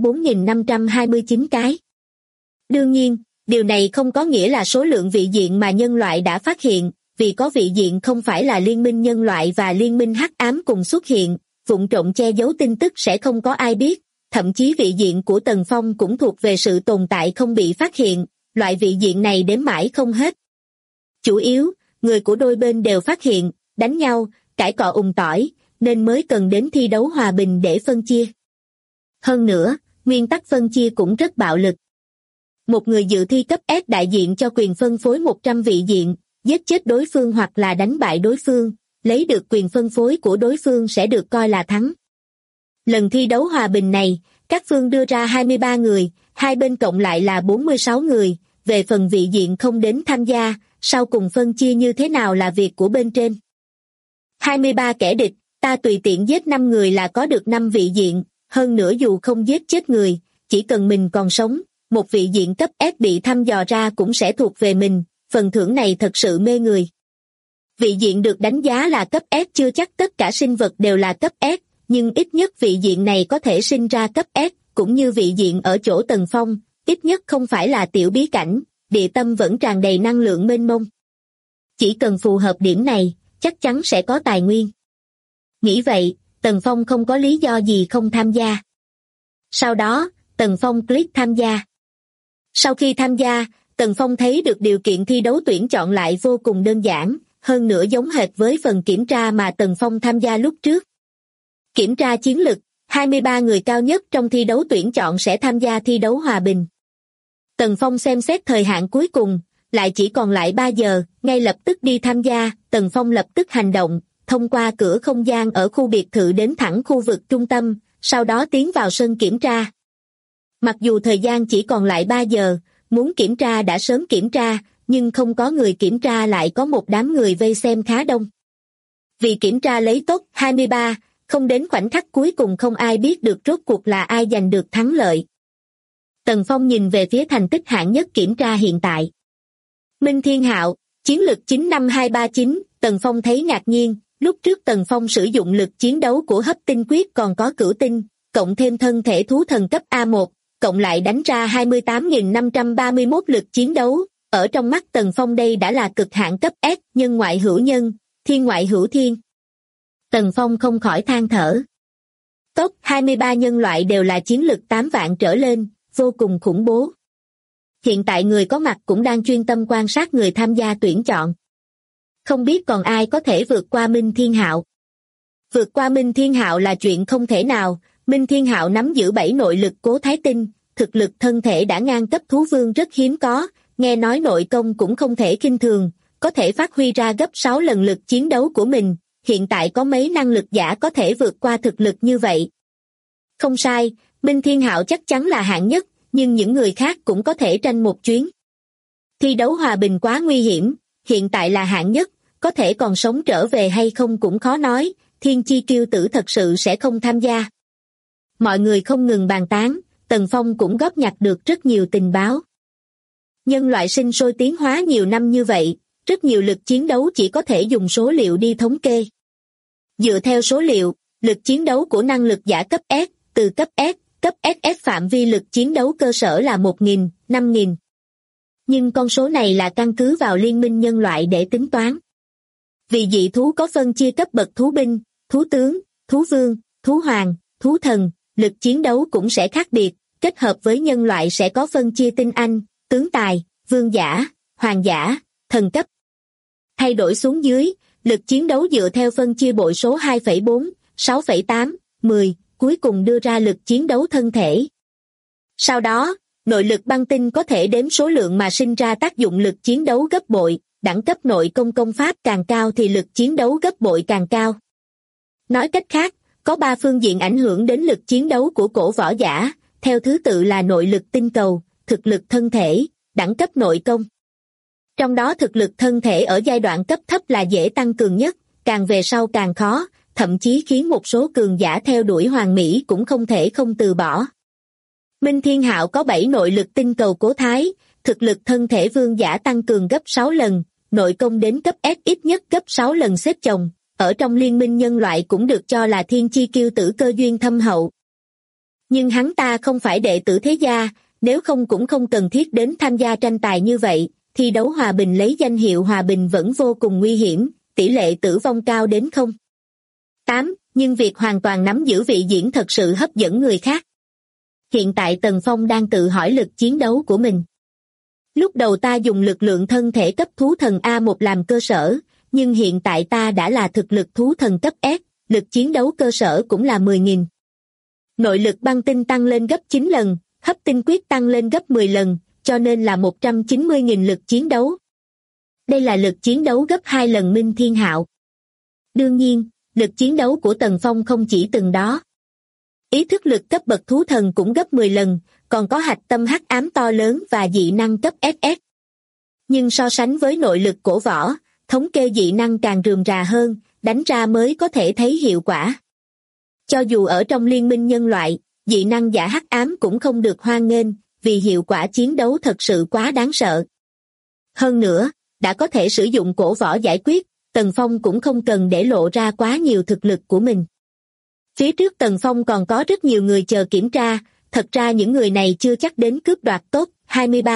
4.529 cái. Đương nhiên, điều này không có nghĩa là số lượng vị diện mà nhân loại đã phát hiện, vì có vị diện không phải là Liên minh nhân loại và Liên minh hắc ám cùng xuất hiện, vụng trộm che giấu tin tức sẽ không có ai biết, thậm chí vị diện của Tần Phong cũng thuộc về sự tồn tại không bị phát hiện, loại vị diện này đếm mãi không hết. Chủ yếu, người của đôi bên đều phát hiện, đánh nhau, cãi cọ tỏi, nên mới cần đến thi đấu hòa bình để phân chia. Hơn nữa, nguyên tắc phân chia cũng rất bạo lực. Một người dự thi cấp S đại diện cho quyền phân phối 100 vị diện, giết chết đối phương hoặc là đánh bại đối phương, lấy được quyền phân phối của đối phương sẽ được coi là thắng. Lần thi đấu hòa bình này, các phương đưa ra 23 người, hai bên cộng lại là 46 người, về phần vị diện không đến tham gia, sau cùng phân chia như thế nào là việc của bên trên. 23 kẻ địch, ta tùy tiện giết 5 người là có được 5 vị diện, hơn nữa dù không giết chết người, chỉ cần mình còn sống, một vị diện cấp S bị thăm dò ra cũng sẽ thuộc về mình, phần thưởng này thật sự mê người. Vị diện được đánh giá là cấp S chưa chắc tất cả sinh vật đều là cấp S, nhưng ít nhất vị diện này có thể sinh ra cấp S, cũng như vị diện ở chỗ Tần Phong, ít nhất không phải là tiểu bí cảnh, địa tâm vẫn tràn đầy năng lượng mênh mông. Chỉ cần phù hợp điểm này, chắc chắn sẽ có tài nguyên. Nghĩ vậy, Tần Phong không có lý do gì không tham gia. Sau đó, Tần Phong click tham gia. Sau khi tham gia, Tần Phong thấy được điều kiện thi đấu tuyển chọn lại vô cùng đơn giản, hơn nữa giống hệt với phần kiểm tra mà Tần Phong tham gia lúc trước. Kiểm tra chiến lực, 23 người cao nhất trong thi đấu tuyển chọn sẽ tham gia thi đấu hòa bình. Tần Phong xem xét thời hạn cuối cùng, lại chỉ còn lại 3 giờ, ngay lập tức đi tham gia. Tần Phong lập tức hành động, thông qua cửa không gian ở khu biệt thự đến thẳng khu vực trung tâm, sau đó tiến vào sân kiểm tra. Mặc dù thời gian chỉ còn lại 3 giờ, muốn kiểm tra đã sớm kiểm tra, nhưng không có người kiểm tra lại có một đám người vây xem khá đông. Vì kiểm tra lấy top 23, không đến khoảnh khắc cuối cùng không ai biết được rốt cuộc là ai giành được thắng lợi. Tần Phong nhìn về phía thành tích hạng nhất kiểm tra hiện tại. Minh Thiên Hạo, chiến lực 95239, Tần Phong thấy ngạc nhiên, lúc trước Tần Phong sử dụng lực chiến đấu của hấp tinh quyết còn có cửu tinh, cộng thêm thân thể thú thần cấp A1, cộng lại đánh ra 28.531 lực chiến đấu, ở trong mắt Tần Phong đây đã là cực hạn cấp S, nhân ngoại hữu nhân, thiên ngoại hữu thiên. Tần Phong không khỏi than thở. Top 23 nhân loại đều là chiến lực 8 vạn trở lên, vô cùng khủng bố. Hiện tại người có mặt cũng đang chuyên tâm quan sát người tham gia tuyển chọn. Không biết còn ai có thể vượt qua Minh Thiên Hạo. Vượt qua Minh Thiên Hạo là chuyện không thể nào. Minh Thiên Hạo nắm giữ 7 nội lực cố thái tinh, thực lực thân thể đã ngang cấp thú vương rất hiếm có, nghe nói nội công cũng không thể khinh thường, có thể phát huy ra gấp 6 lần lực chiến đấu của mình, hiện tại có mấy năng lực giả có thể vượt qua thực lực như vậy. Không sai, Minh Thiên Hạo chắc chắn là hạng nhất, nhưng những người khác cũng có thể tranh một chuyến. Thi đấu hòa bình quá nguy hiểm, hiện tại là hạng nhất, có thể còn sống trở về hay không cũng khó nói, Thiên Chi Kiêu Tử thật sự sẽ không tham gia. Mọi người không ngừng bàn tán, Tần Phong cũng góp nhặt được rất nhiều tình báo. Nhân loại sinh sôi tiến hóa nhiều năm như vậy, rất nhiều lực chiến đấu chỉ có thể dùng số liệu đi thống kê. Dựa theo số liệu, lực chiến đấu của năng lực giả cấp S, từ cấp S, cấp SS phạm vi lực chiến đấu cơ sở là 1.000, 5.000. Nhưng con số này là căn cứ vào liên minh nhân loại để tính toán. Vì dị thú có phân chia cấp bậc thú binh, thú tướng, thú vương, thú hoàng, thú thần, lực chiến đấu cũng sẽ khác biệt, kết hợp với nhân loại sẽ có phân chia tinh anh, tướng tài, vương giả, hoàng giả, thần cấp. Thay đổi xuống dưới, lực chiến đấu dựa theo phân chia bội số 2,4, 6,8, 10, cuối cùng đưa ra lực chiến đấu thân thể. Sau đó, nội lực băng tinh có thể đếm số lượng mà sinh ra tác dụng lực chiến đấu gấp bội, đẳng cấp nội công công pháp càng cao thì lực chiến đấu gấp bội càng cao. Nói cách khác, có 3 phương diện ảnh hưởng đến lực chiến đấu của cổ võ giả, theo thứ tự là nội lực tinh cầu, thực lực thân thể, đẳng cấp nội công. Trong đó thực lực thân thể ở giai đoạn cấp thấp là dễ tăng cường nhất, càng về sau càng khó, thậm chí khiến một số cường giả theo đuổi hoàn mỹ cũng không thể không từ bỏ. Minh Thiên Hạo có 7 nội lực tinh cầu cố thái, thực lực thân thể vương giả tăng cường gấp 6 lần, nội công đến cấp S ít nhất gấp 6 lần xếp chồng, ở trong liên minh nhân loại cũng được cho là thiên chi kiêu tử cơ duyên thâm hậu. Nhưng hắn ta không phải đệ tử thế gia, nếu không cũng không cần thiết đến tham gia tranh tài như vậy, thi đấu hòa bình lấy danh hiệu hòa bình vẫn vô cùng nguy hiểm, tỷ lệ tử vong cao đến 0,8, nhưng việc hoàn toàn nắm giữ vị diễn thật sự hấp dẫn người khác. Hiện tại Tần Phong đang tự hỏi lực chiến đấu của mình. Lúc đầu ta dùng lực lượng thân thể cấp thú thần A1 làm cơ sở, nhưng hiện tại ta đã là thực lực thú thần cấp S, lực chiến đấu cơ sở cũng là 10.000. Nội lực băng tinh tăng lên gấp 9 lần, hấp tinh quyết tăng lên gấp 10 lần, cho nên là 190.000 lực chiến đấu. Đây là lực chiến đấu gấp 2 lần Minh Thiên Hạo. Đương nhiên, lực chiến đấu của Tần Phong không chỉ từng đó. Ý thức lực cấp bậc thú thần cũng gấp 10 lần, còn có hạch tâm hắc ám to lớn và dị năng cấp SS. Nhưng so sánh với nội lực cổ võ, thống kê dị năng càng rườm rà hơn, đánh ra mới có thể thấy hiệu quả. Cho dù ở trong liên minh nhân loại, dị năng giả hắc ám cũng không được hoan nghênh, vì hiệu quả chiến đấu thật sự quá đáng sợ. Hơn nữa, đã có thể sử dụng cổ võ giải quyết, Tần Phong cũng không cần để lộ ra quá nhiều thực lực của mình. Phía trước Tần Phong còn có rất nhiều người chờ kiểm tra, thật ra những người này chưa chắc đến cướp đoạt top 23,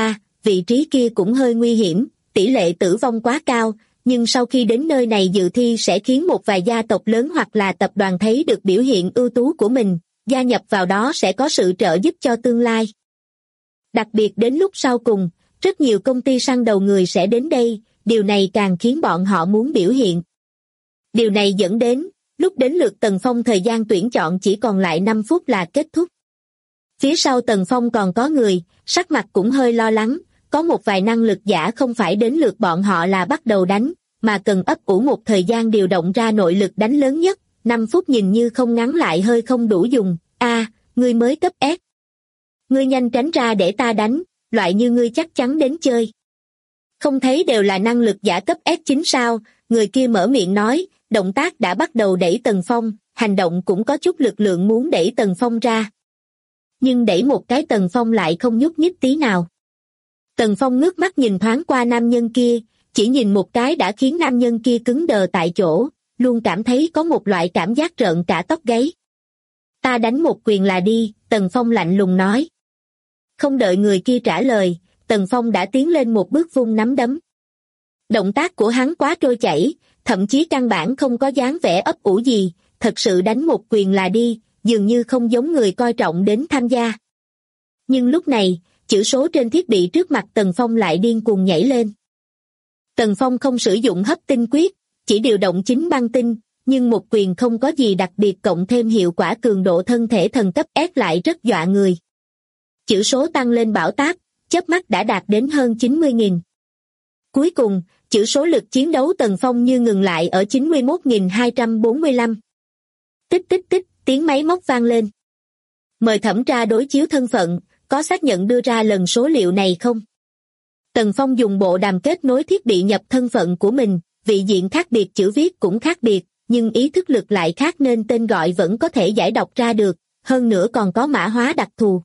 vị trí kia cũng hơi nguy hiểm, tỷ lệ tử vong quá cao, nhưng sau khi đến nơi này dự thi sẽ khiến một vài gia tộc lớn hoặc là tập đoàn thấy được biểu hiện ưu tú của mình, gia nhập vào đó sẽ có sự trợ giúp cho tương lai. Đặc biệt đến lúc sau cùng, rất nhiều công ty săn đầu người sẽ đến đây, điều này càng khiến bọn họ muốn biểu hiện. Điều này dẫn đến, lúc đến lượt Tần Phong thời gian tuyển chọn chỉ còn lại 5 phút là kết thúc. Phía sau Tần Phong còn có người, sắc mặt cũng hơi lo lắng, có một vài năng lực giả không phải đến lượt bọn họ là bắt đầu đánh, mà cần ấp ủ một thời gian điều động ra nội lực đánh lớn nhất, 5 phút nhìn như không ngắn lại hơi không đủ dùng. Ngươi mới cấp S. Ngươi nhanh tránh ra để ta đánh, loại như ngươi chắc chắn đến chơi. Không thấy đều là năng lực giả cấp S9 sao, người kia mở miệng nói, động tác đã bắt đầu đẩy Tần Phong, hành động cũng có chút lực lượng muốn đẩy Tần Phong ra. Nhưng đẩy một cái Tần Phong lại không nhúc nhích tí nào. Tần Phong ngước mắt nhìn thoáng qua nam nhân kia, chỉ nhìn một cái đã khiến nam nhân kia cứng đờ tại chỗ, luôn cảm thấy có một loại cảm giác rợn cả tóc gáy. Ta đánh một quyền là đi, Tần Phong lạnh lùng nói. Không đợi người kia trả lời, Tần Phong đã tiến lên một bước vung nắm đấm. Động tác của hắn quá trôi chảy, thậm chí căn bản không có dáng vẻ ấp ủ gì, thật sự đánh một quyền là đi, dường như không giống người coi trọng đến tham gia. Nhưng lúc này, chữ số trên thiết bị trước mặt Tần Phong lại điên cuồng nhảy lên. Tần Phong không sử dụng hấp tinh quyết, chỉ điều động chính băng tinh, nhưng một quyền không có gì đặc biệt cộng thêm hiệu quả cường độ thân thể thần cấp S lại rất dọa người. Chữ số tăng lên bão táp, chớp mắt đã đạt đến hơn 90.000. Cuối cùng, chữ số lực chiến đấu Tần Phong như ngừng lại ở 91.245. Tích tích tích, tiếng máy móc vang lên. Mời thẩm tra đối chiếu thân phận, có xác nhận đưa ra lần số liệu này không? Tần Phong dùng bộ đàm kết nối thiết bị nhập thân phận của mình, vị diện khác biệt chữ viết cũng khác biệt, nhưng ý thức lực lại khác nên tên gọi vẫn có thể giải đọc ra được, hơn nữa còn có mã hóa đặc thù.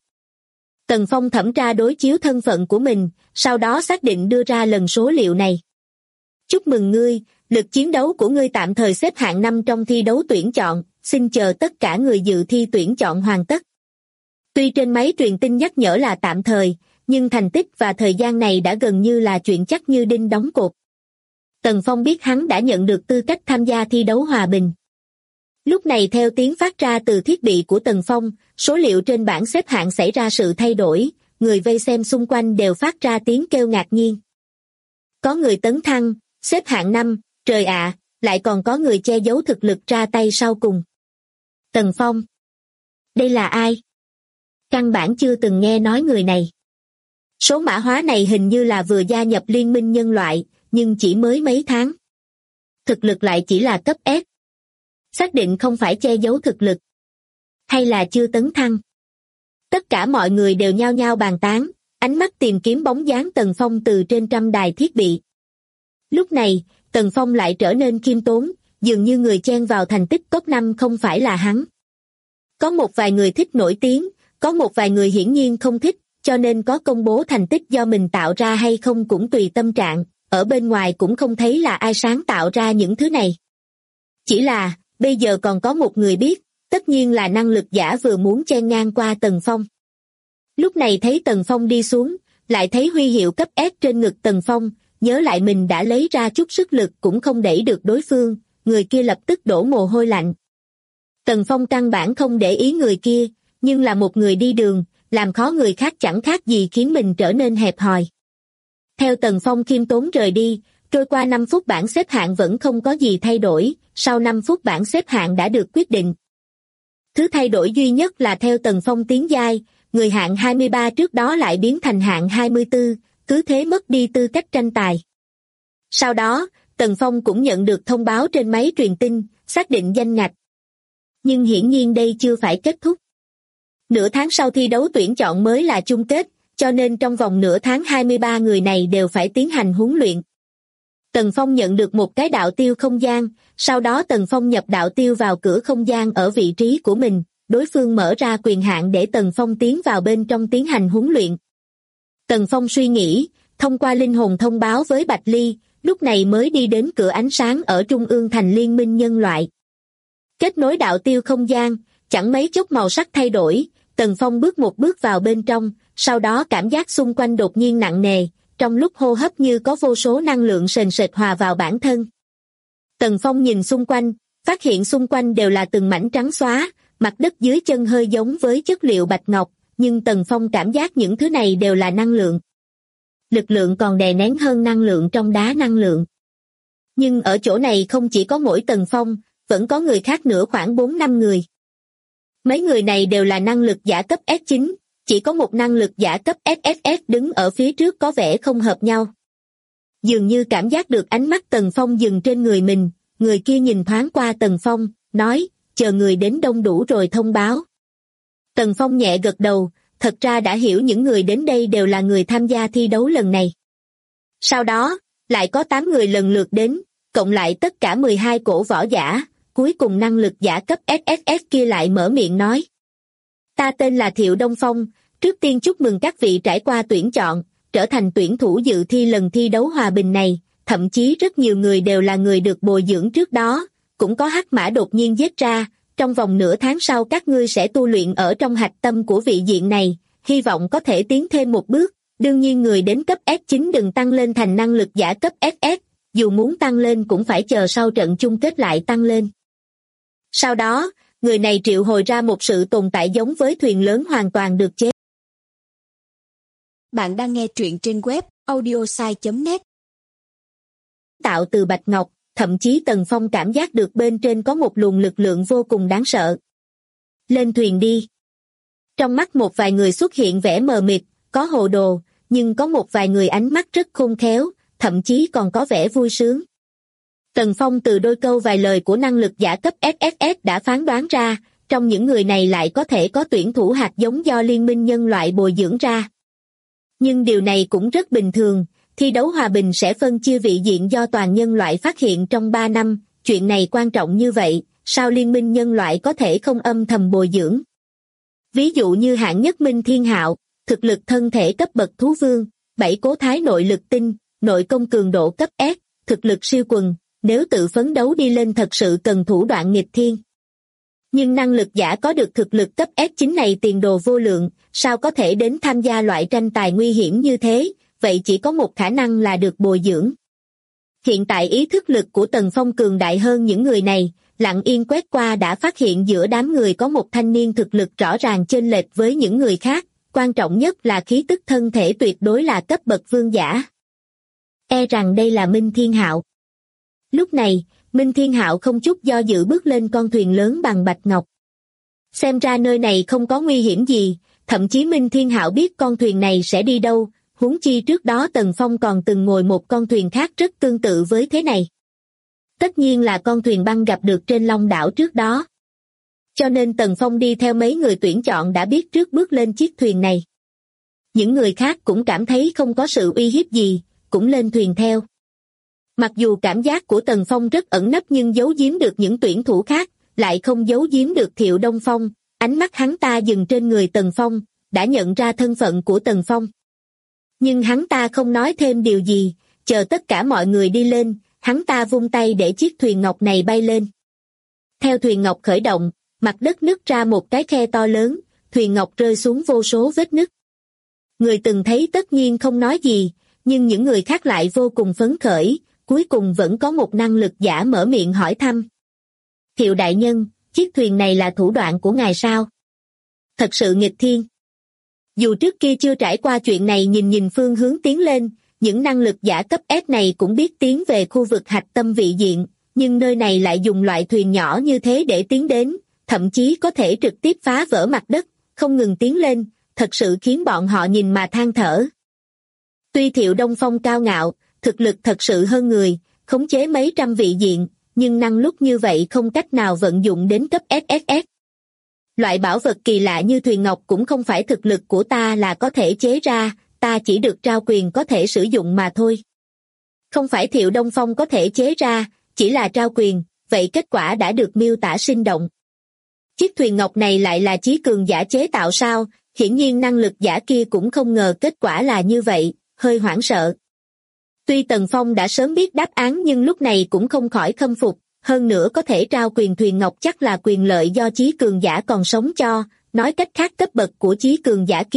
Tần Phong thẩm tra đối chiếu thân phận của mình, sau đó xác định đưa ra lần số liệu này. Chúc mừng ngươi, lực chiến đấu của ngươi tạm thời xếp hạng 5 trong thi đấu tuyển chọn, xin chờ tất cả người dự thi tuyển chọn hoàn tất. Tuy trên máy truyền tin nhắc nhở là tạm thời, nhưng thành tích và thời gian này đã gần như là chuyện chắc như đinh đóng cột. Tần Phong biết hắn đã nhận được tư cách tham gia thi đấu hòa bình. Lúc này theo tiếng phát ra từ thiết bị của Tần Phong, số liệu trên bảng xếp hạng xảy ra sự thay đổi, người vây xem xung quanh đều phát ra tiếng kêu ngạc nhiên. Có người tấn thăng, xếp hạng 5, trời ạ, lại còn có người che giấu thực lực ra tay sau cùng. Tần Phong. Đây là ai? Căn bản chưa từng nghe nói người này. Số mã hóa này hình như là vừa gia nhập liên minh nhân loại, nhưng chỉ mới mấy tháng. Thực lực lại chỉ là cấp S. Xác định không phải che giấu thực lực. Hay là chưa tấn thăng? Tất cả mọi người đều nhao nhao bàn tán, ánh mắt tìm kiếm bóng dáng Tần Phong từ trên trăm đài thiết bị. Lúc này, Tần Phong lại trở nên khiêm tốn, dường như người chen vào thành tích top 5 không phải là hắn. Có một vài người thích nổi tiếng, có một vài người hiển nhiên không thích, cho nên có công bố thành tích do mình tạo ra hay không cũng tùy tâm trạng, ở bên ngoài cũng không thấy là ai sáng tạo ra những thứ này. Chỉ là, bây giờ còn có một người biết, tất nhiên là năng lực giả vừa muốn chen ngang qua Tần Phong. Lúc này thấy Tần Phong đi xuống, lại thấy huy hiệu cấp S trên ngực Tần Phong, nhớ lại mình đã lấy ra chút sức lực cũng không đẩy được đối phương, người kia lập tức đổ mồ hôi lạnh. Tần Phong căn bản không để ý người kia, nhưng là một người đi đường, làm khó người khác chẳng khác gì khiến mình trở nên hẹp hòi. Theo Tần Phong khiêm tốn rời đi, trôi qua 5 phút bảng xếp hạng vẫn không có gì thay đổi, sau 5 phút bảng xếp hạng đã được quyết định. Thứ thay đổi duy nhất là theo Tần Phong tiến giai, người hạng 23 trước đó lại biến thành hạng 24, cứ thế mất đi tư cách tranh tài. Sau đó, Tần Phong cũng nhận được thông báo trên máy truyền tin, xác định danh ngạch. Nhưng hiển nhiên đây chưa phải kết thúc. Nửa tháng sau thi đấu tuyển chọn mới là chung kết, cho nên trong vòng nửa tháng 23 người này đều phải tiến hành huấn luyện. Tần Phong nhận được một cái đạo tiêu không gian, sau đó Tần Phong nhập đạo tiêu vào cửa không gian ở vị trí của mình, đối phương mở ra quyền hạn để Tần Phong tiến vào bên trong tiến hành huấn luyện. Tần Phong suy nghĩ, thông qua linh hồn thông báo với Bạch Ly, lúc này mới đi đến cửa ánh sáng ở trung ương thành liên minh nhân loại. Kết nối đạo tiêu không gian, chẳng mấy chốc màu sắc thay đổi, Tần Phong bước một bước vào bên trong, sau đó cảm giác xung quanh đột nhiên nặng nề, trong lúc hô hấp như có vô số năng lượng sền sệt hòa vào bản thân. Tần Phong nhìn xung quanh, phát hiện xung quanh đều là từng mảnh trắng xóa, mặt đất dưới chân hơi giống với chất liệu bạch ngọc, nhưng Tần Phong cảm giác những thứ này đều là năng lượng. Lực lượng còn đè nén hơn năng lượng trong đá năng lượng. Nhưng ở chỗ này không chỉ có mỗi Tần Phong, vẫn có người khác nữa, khoảng 4-5 người. Mấy người này đều là năng lực giả cấp S9, chỉ có một năng lực giả cấp SSS đứng ở phía trước có vẻ không hợp nhau. Dường như cảm giác được ánh mắt Tần Phong dừng trên người mình, người kia nhìn thoáng qua Tần Phong, nói, chờ người đến đông đủ rồi thông báo. Tần Phong nhẹ gật đầu, thật ra đã hiểu những người đến đây đều là người tham gia thi đấu lần này. Sau đó, lại có 8 người lần lượt đến, cộng lại tất cả 12 cổ võ giả, cuối cùng năng lực giả cấp SSS kia lại mở miệng nói. Ta tên là Thiệu Đông Phong, trước tiên chúc mừng các vị trải qua tuyển chọn, trở thành tuyển thủ dự thi lần thi đấu hòa bình này, thậm chí rất nhiều người đều là người được bồi dưỡng trước đó, cũng có hắc mã đột nhiên giết ra, trong vòng nửa tháng sau các ngươi sẽ tu luyện ở trong hạch tâm của vị diện này, hy vọng có thể tiến thêm một bước, đương nhiên người đến cấp S9 đừng tăng lên thành năng lực giả cấp SS, dù muốn tăng lên cũng phải chờ sau trận chung kết lại tăng lên. Sau đó, người này triệu hồi ra một sự tồn tại giống với thuyền lớn hoàn toàn được chế. Bạn đang nghe truyện trên web audiosai.net. Tạo từ bạch ngọc, thậm chí Tần Phong cảm giác được bên trên có một luồng lực lượng vô cùng đáng sợ. Lên thuyền đi. Trong mắt một vài người xuất hiện vẻ mờ mịt, có hồ đồ, nhưng có một vài người ánh mắt rất khôn khéo, thậm chí còn có vẻ vui sướng. Tần Phong từ đôi câu vài lời của năng lực giả cấp SSS đã phán đoán ra, trong những người này lại có thể có tuyển thủ hạt giống do Liên minh nhân loại bồi dưỡng ra. Nhưng điều này cũng rất bình thường, thi đấu hòa bình sẽ phân chia vị diện do toàn nhân loại phát hiện trong 3 năm, chuyện này quan trọng như vậy, sao Liên minh nhân loại có thể không âm thầm bồi dưỡng? Ví dụ như hạng nhất Minh Thiên Hạo, thực lực thân thể cấp bậc thú vương, 7 cố thái nội lực tinh, nội công cường độ cấp S, thực lực siêu quần, nếu tự phấn đấu đi lên thật sự cần thủ đoạn nghịch thiên. Nhưng năng lực giả có được thực lực cấp S9 này tiền đồ vô lượng, sao có thể đến tham gia loại tranh tài nguy hiểm như thế, vậy chỉ có một khả năng là được bồi dưỡng. Hiện tại ý thức lực của Tần Phong cường đại hơn những người này, lặng yên quét qua đã phát hiện giữa đám người có một thanh niên thực lực rõ ràng chênh lệch với những người khác, quan trọng nhất là khí tức thân thể tuyệt đối là cấp bậc vương giả. E rằng đây là Minh Thiên Hạo. Lúc này, Minh Thiên Hạo không chút do dự bước lên con thuyền lớn bằng bạch ngọc. Xem ra nơi này không có nguy hiểm gì, thậm chí Minh Thiên Hạo biết con thuyền này sẽ đi đâu, huống chi trước đó Tần Phong còn từng ngồi một con thuyền khác rất tương tự với thế này. Tất nhiên là con thuyền băng gặp được trên Long đảo trước đó. Cho nên Tần Phong đi theo mấy người tuyển chọn đã biết trước bước lên chiếc thuyền này. Những người khác cũng cảm thấy không có sự uy hiếp gì, cũng lên thuyền theo. Mặc dù cảm giác của Tần Phong rất ẩn nấp nhưng giấu giếm được những tuyển thủ khác, lại không giấu giếm được Thiệu Đông Phong, ánh mắt hắn ta dừng trên người Tần Phong, đã nhận ra thân phận của Tần Phong. Nhưng hắn ta không nói thêm điều gì, chờ tất cả mọi người đi lên, hắn ta vung tay để chiếc thuyền ngọc này bay lên. Theo thuyền ngọc khởi động, mặt đất nứt ra một cái khe to lớn, thuyền ngọc rơi xuống vô số vết nứt. Người từng thấy tất nhiên không nói gì, nhưng những người khác lại vô cùng phấn khởi, cuối cùng vẫn có một năng lực giả mở miệng hỏi thăm. Thiệu đại nhân, chiếc thuyền này là thủ đoạn của ngài sao? Thật sự nghịch thiên. Dù trước kia chưa trải qua chuyện này nhìn phương hướng tiến lên, những năng lực giả cấp S này cũng biết tiến về khu vực hạch tâm vị diện, nhưng nơi này lại dùng loại thuyền nhỏ như thế để tiến đến, thậm chí có thể trực tiếp phá vỡ mặt đất, không ngừng tiến lên, thật sự khiến bọn họ nhìn mà than thở. Tuy Thiệu Đông Phong cao ngạo, thực lực thật sự hơn người, khống chế mấy trăm vị diện, nhưng năng lúc như vậy không cách nào vận dụng đến cấp SSS. Loại bảo vật kỳ lạ như thuyền ngọc cũng không phải thực lực của ta là có thể chế ra, ta chỉ được trao quyền có thể sử dụng mà thôi. Không phải Thiệu Đông Phong có thể chế ra, chỉ là trao quyền, vậy kết quả đã được miêu tả sinh động. Chiếc thuyền ngọc này lại là chí cường giả chế tạo sao? Hiển nhiên năng lực giả kia cũng không ngờ kết quả là như vậy, hơi hoảng sợ. Tuy Tần Phong đã sớm biết đáp án nhưng lúc này cũng không khỏi khâm phục, hơn nữa có thể trao quyền thuyền ngọc chắc là quyền lợi do chí cường giả còn sống cho, nói cách khác cấp bậc của chí cường giả kia,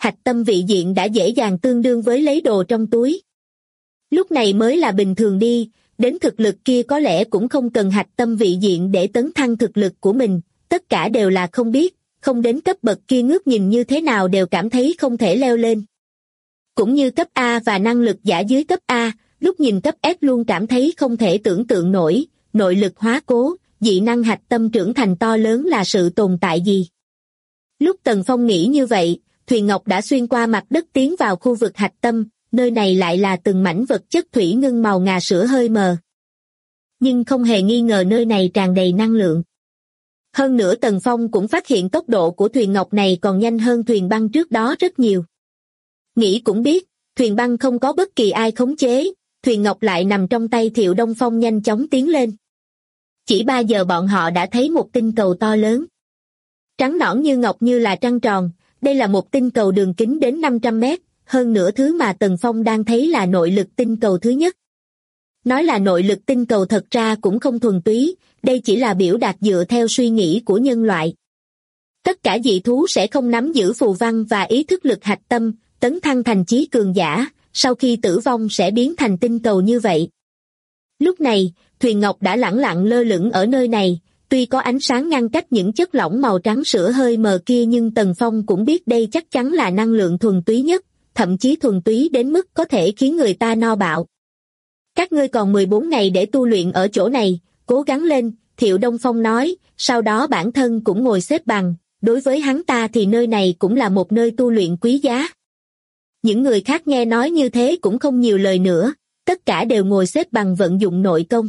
hạch tâm vị diện đã dễ dàng tương đương với lấy đồ trong túi. Lúc này mới là bình thường đi, đến thực lực kia có lẽ cũng không cần hạch tâm vị diện để tấn thăng thực lực của mình, tất cả đều là không biết, không đến cấp bậc kia ngước nhìn như thế nào đều cảm thấy không thể leo lên. Cũng như cấp A và năng lực giả dưới cấp A, lúc nhìn cấp S luôn cảm thấy không thể tưởng tượng nổi, nội lực hóa cố, dị năng hạch tâm trưởng thành to lớn là sự tồn tại gì. Lúc Tần Phong nghĩ như vậy, thuyền ngọc đã xuyên qua mặt đất tiến vào khu vực hạch tâm, nơi này lại là từng mảnh vật chất thủy ngân màu ngà sữa hơi mờ. Nhưng không hề nghi ngờ nơi này tràn đầy năng lượng. Hơn nữa Tần Phong cũng phát hiện tốc độ của thuyền ngọc này còn nhanh hơn thuyền băng trước đó rất nhiều. Nghĩ cũng biết, thuyền băng không có bất kỳ ai khống chế, thuyền ngọc lại nằm trong tay Thiệu Đông Phong nhanh chóng tiến lên. Chỉ 3 giờ bọn họ đã thấy một tinh cầu to lớn. Trắng nõn như ngọc như là trăng tròn, đây là một tinh cầu đường kính đến 500 mét, hơn nữa thứ mà Tần Phong đang thấy là nội lực tinh cầu thứ nhất. Nói là nội lực tinh cầu thật ra cũng không thuần túy, đây chỉ là biểu đạt dựa theo suy nghĩ của nhân loại. Tất cả dị thú sẽ không nắm giữ phù văn và ý thức lực hạch tâm, tấn thăng thành chí cường giả, sau khi tử vong sẽ biến thành tinh cầu như vậy. Lúc này, thuyền ngọc đã lẳng lặng lơ lửng ở nơi này, tuy có ánh sáng ngăn cách những chất lỏng màu trắng sữa hơi mờ kia nhưng Tần Phong cũng biết đây chắc chắn là năng lượng thuần túy nhất, thậm chí thuần túy đến mức có thể khiến người ta no bạo. Các ngươi còn 14 ngày để tu luyện ở chỗ này, cố gắng lên, Thiệu Đông Phong nói, sau đó bản thân cũng ngồi xếp bằng, đối với hắn ta thì nơi này cũng là một nơi tu luyện quý giá. Những người khác nghe nói như thế cũng không nhiều lời nữa, tất cả đều ngồi xếp bằng vận dụng nội công.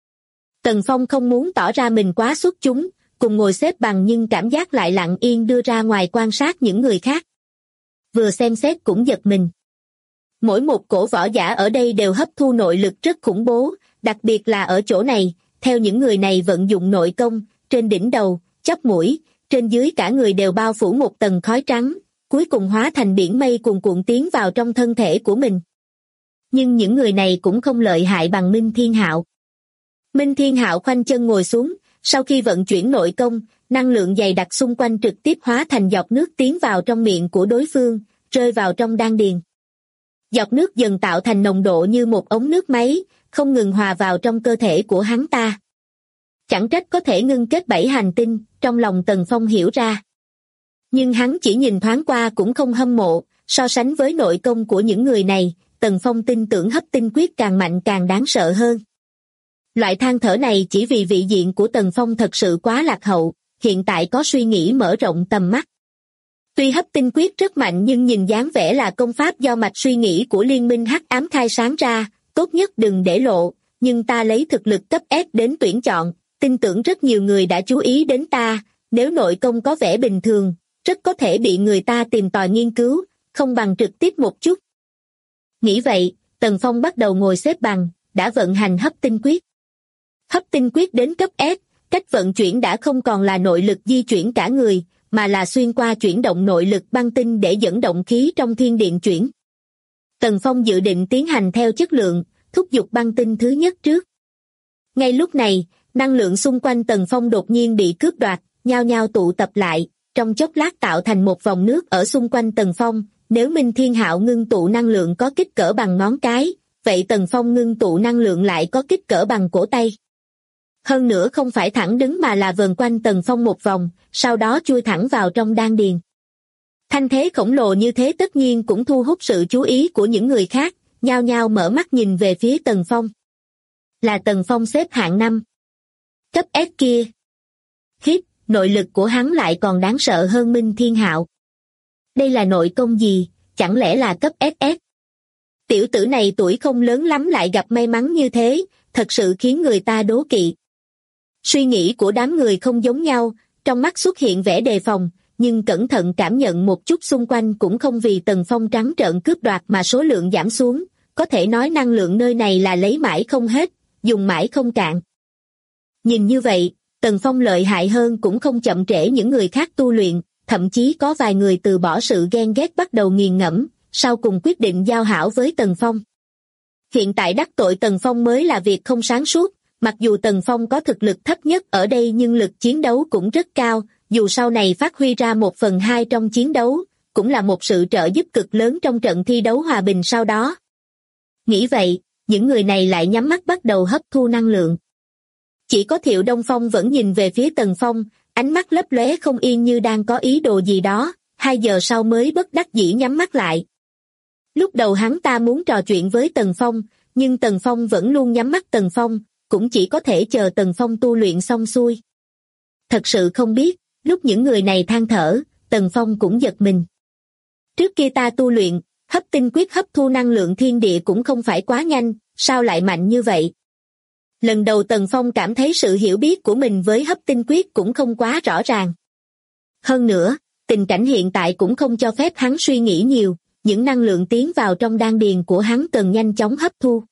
Tần Phong không muốn tỏ ra mình quá xuất chúng, cùng ngồi xếp bằng nhưng cảm giác lại lặng yên đưa ra ngoài quan sát những người khác. Vừa xem xét cũng giật mình. Mỗi một cổ võ giả ở đây đều hấp thu nội lực rất khủng bố, đặc biệt là ở chỗ này, theo những người này vận dụng nội công, trên đỉnh đầu, chóp mũi, trên dưới cả người đều bao phủ một tầng khói trắng, cuối cùng hóa thành biển mây cuồn cuộn tiến vào trong thân thể của mình. Nhưng những người này cũng không lợi hại bằng Minh Thiên Hạo. Minh Thiên Hạo khoanh chân ngồi xuống, sau khi vận chuyển nội công, năng lượng dày đặc xung quanh trực tiếp hóa thành giọt nước tiến vào trong miệng của đối phương, rơi vào trong đan điền. Giọt nước dần tạo thành nồng độ như một ống nước máy, không ngừng hòa vào trong cơ thể của hắn ta. Chẳng trách có thể ngưng kết 7 hành tinh, trong lòng Tần Phong hiểu ra. Nhưng hắn chỉ nhìn thoáng qua cũng không hâm mộ, so sánh với nội công của những người này, Tần Phong tin tưởng hấp tinh quyết càng mạnh càng đáng sợ hơn. Loại than thở này chỉ vì vị diện của Tần Phong thật sự quá lạc hậu, hiện tại có suy nghĩ mở rộng tầm mắt. Tuy hấp tinh quyết rất mạnh nhưng nhìn dáng vẻ là công pháp do mạch suy nghĩ của Liên minh Hắc Ám khai sáng ra, tốt nhất đừng để lộ, nhưng ta lấy thực lực cấp S đến tuyển chọn, tin tưởng rất nhiều người đã chú ý đến ta, nếu nội công có vẻ bình thường, rất có thể bị người ta tìm tòi nghiên cứu, không bằng trực tiếp một chút. Nghĩ vậy, Tần Phong bắt đầu ngồi xếp bằng, đã vận hành hấp tinh quyết. Hấp tinh quyết đến cấp S, cách vận chuyển đã không còn là nội lực di chuyển cả người, mà là xuyên qua chuyển động nội lực băng tinh để dẫn động khí trong thiên điện chuyển. Tần Phong dự định tiến hành theo chất lượng, thúc giục băng tinh thứ nhất trước. Ngay lúc này, năng lượng xung quanh Tần Phong đột nhiên bị cướp đoạt, nhao nhao tụ tập lại, trong chốc lát tạo thành một vòng nước ở xung quanh Tần Phong. Nếu Minh Thiên Hạo ngưng tụ năng lượng có kích cỡ bằng ngón cái, vậy Tần Phong ngưng tụ năng lượng lại có kích cỡ bằng cổ tay. Hơn nữa không phải thẳng đứng mà là vờn quanh Tần Phong một vòng, sau đó chui thẳng vào trong đan điền. Thanh thế khổng lồ như thế tất nhiên cũng thu hút sự chú ý của những người khác, nhao nhao mở mắt nhìn về phía Tần Phong. Là Tần Phong xếp hạng 5. Cấp S kia. Khiếp, nội lực của hắn lại còn đáng sợ hơn Minh Thiên Hạo. Đây là nội công gì, chẳng lẽ là cấp SS? Tiểu tử này tuổi không lớn lắm lại gặp may mắn như thế, thật sự khiến người ta đố kỵ. Suy nghĩ của đám người không giống nhau, trong mắt xuất hiện vẻ đề phòng, nhưng cẩn thận cảm nhận một chút xung quanh cũng không vì Tần Phong trắng trợn cướp đoạt mà số lượng giảm xuống, có thể nói năng lượng nơi này là lấy mãi không hết, dùng mãi không cạn. Nhìn như vậy, Tần Phong lợi hại hơn cũng không chậm trễ những người khác tu luyện, thậm chí có vài người từ bỏ sự ghen ghét bắt đầu nghiền ngẫm, sau cùng quyết định giao hảo với Tần Phong. Hiện tại đắc tội Tần Phong mới là việc không sáng suốt, mặc dù Tần Phong có thực lực thấp nhất ở đây nhưng lực chiến đấu cũng rất cao, dù sau này phát huy ra 1/2 trong chiến đấu, cũng là một sự trợ giúp cực lớn trong trận thi đấu hòa bình sau đó. Nghĩ vậy, những người này lại nhắm mắt bắt đầu hấp thu năng lượng. Chỉ có Thiệu Đông Phong vẫn nhìn về phía Tần Phong, ánh mắt lấp lóe không yên như đang có ý đồ gì đó, 2 giờ sau mới bất đắc dĩ nhắm mắt lại. Lúc đầu hắn ta muốn trò chuyện với Tần Phong, nhưng Tần Phong vẫn luôn nhắm mắt. Tần Phong cũng chỉ có thể chờ Tần Phong tu luyện xong xuôi. Thật sự không biết, lúc những người này than thở, Tần Phong cũng giật mình. Trước kia ta tu luyện, hấp tinh quyết hấp thu năng lượng thiên địa cũng không phải quá nhanh, sao lại mạnh như vậy? Lần đầu Tần Phong cảm thấy sự hiểu biết của mình với hấp tinh quyết cũng không quá rõ ràng. Hơn nữa, tình cảnh hiện tại cũng không cho phép hắn suy nghĩ nhiều, những năng lượng tiến vào trong đan điền của hắn cần nhanh chóng hấp thu.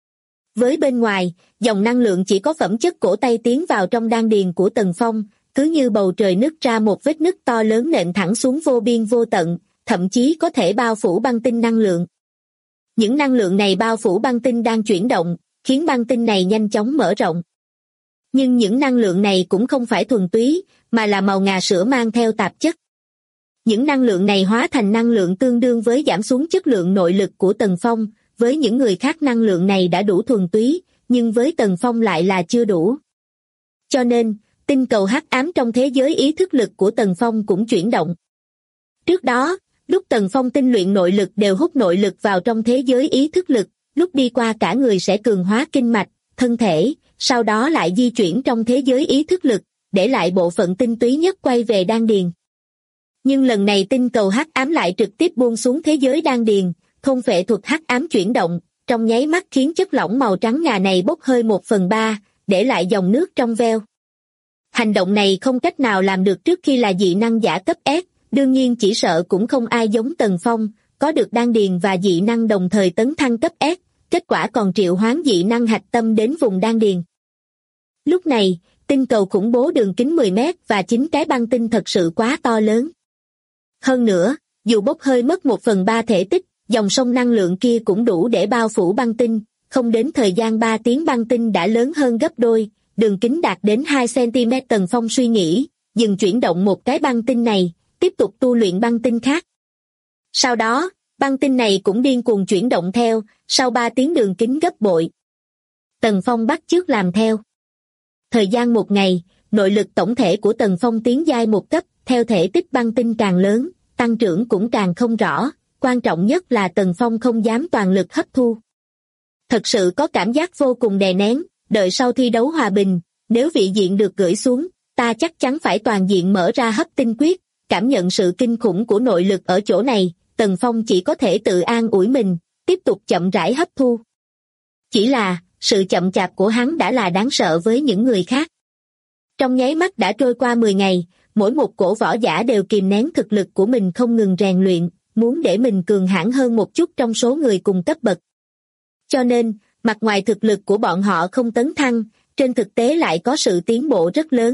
Với bên ngoài, dòng năng lượng chỉ có phẩm chất cổ tay tiến vào trong đan điền của Tần Phong, cứ như bầu trời nứt ra một vết nứt to lớn nện thẳng xuống vô biên vô tận, thậm chí có thể bao phủ băng tinh năng lượng. Những năng lượng này bao phủ băng tinh đang chuyển động, khiến băng tinh này nhanh chóng mở rộng. Nhưng những năng lượng này cũng không phải thuần túy, mà là màu ngà sữa mang theo tạp chất. Những năng lượng này hóa thành năng lượng tương đương với giảm xuống chất lượng nội lực của Tần Phong, với những người khác năng lượng này đã đủ thuần túy, nhưng với Tần Phong lại là chưa đủ. Cho nên, tinh cầu hắc ám trong thế giới ý thức lực của Tần Phong cũng chuyển động. Trước đó, lúc Tần Phong tinh luyện nội lực đều hút nội lực vào trong thế giới ý thức lực, lúc đi qua cả người sẽ cường hóa kinh mạch, thân thể, sau đó lại di chuyển trong thế giới ý thức lực, để lại bộ phận tinh túy nhất quay về đan điền. Nhưng lần này tinh cầu hắc ám lại trực tiếp buông xuống thế giới đan điền, thôn phệ thuật hắc ám chuyển động, trong nháy mắt khiến chất lỏng màu trắng ngà này bốc hơi 1/3, để lại dòng nước trong veo. Hành động này không cách nào làm được trước khi là dị năng giả cấp S, đương nhiên chỉ sợ cũng không ai giống Tần Phong, có được đan điền và dị năng đồng thời tấn thăng cấp S, kết quả còn triệu hoán dị năng hạch tâm đến vùng đan điền. Lúc này, tinh cầu khủng bố đường kính 10 mét và 9 cái băng tinh thật sự quá to lớn. Hơn nữa, dù bốc hơi mất 1/3 thể tích, dòng sông năng lượng kia cũng đủ để bao phủ băng tinh, không đến thời gian 3 tiếng băng tinh đã lớn hơn gấp đôi, đường kính đạt đến 2 cm. Tần Phong suy nghĩ, dừng chuyển động một cái băng tinh này, tiếp tục tu luyện băng tinh khác. Sau đó, băng tinh này cũng điên cuồng chuyển động theo, sau 3 tiếng đường kính gấp bội. Tần Phong bắt chước làm theo. Thời gian 1 ngày, nội lực tổng thể của Tần Phong tiến giai 1 cấp, theo thể tích băng tinh càng lớn, tăng trưởng cũng càng không rõ, quan trọng nhất là Tần Phong không dám toàn lực hấp thu. Thật sự có cảm giác vô cùng đè nén, đợi sau thi đấu hòa bình, nếu vị diện được gửi xuống, ta chắc chắn phải toàn diện mở ra hấp tinh quyết, cảm nhận sự kinh khủng của nội lực ở chỗ này, Tần Phong chỉ có thể tự an ủi mình, tiếp tục chậm rãi hấp thu. Chỉ là, sự chậm chạp của hắn đã là đáng sợ với những người khác. Trong nháy mắt đã trôi qua 10 ngày, mỗi một cổ võ giả đều kìm nén thực lực của mình không ngừng rèn luyện, muốn để mình cường hãn hơn một chút trong số người cùng cấp bậc. Cho nên, mặt ngoài thực lực của bọn họ không tấn thăng, trên thực tế lại có sự tiến bộ rất lớn.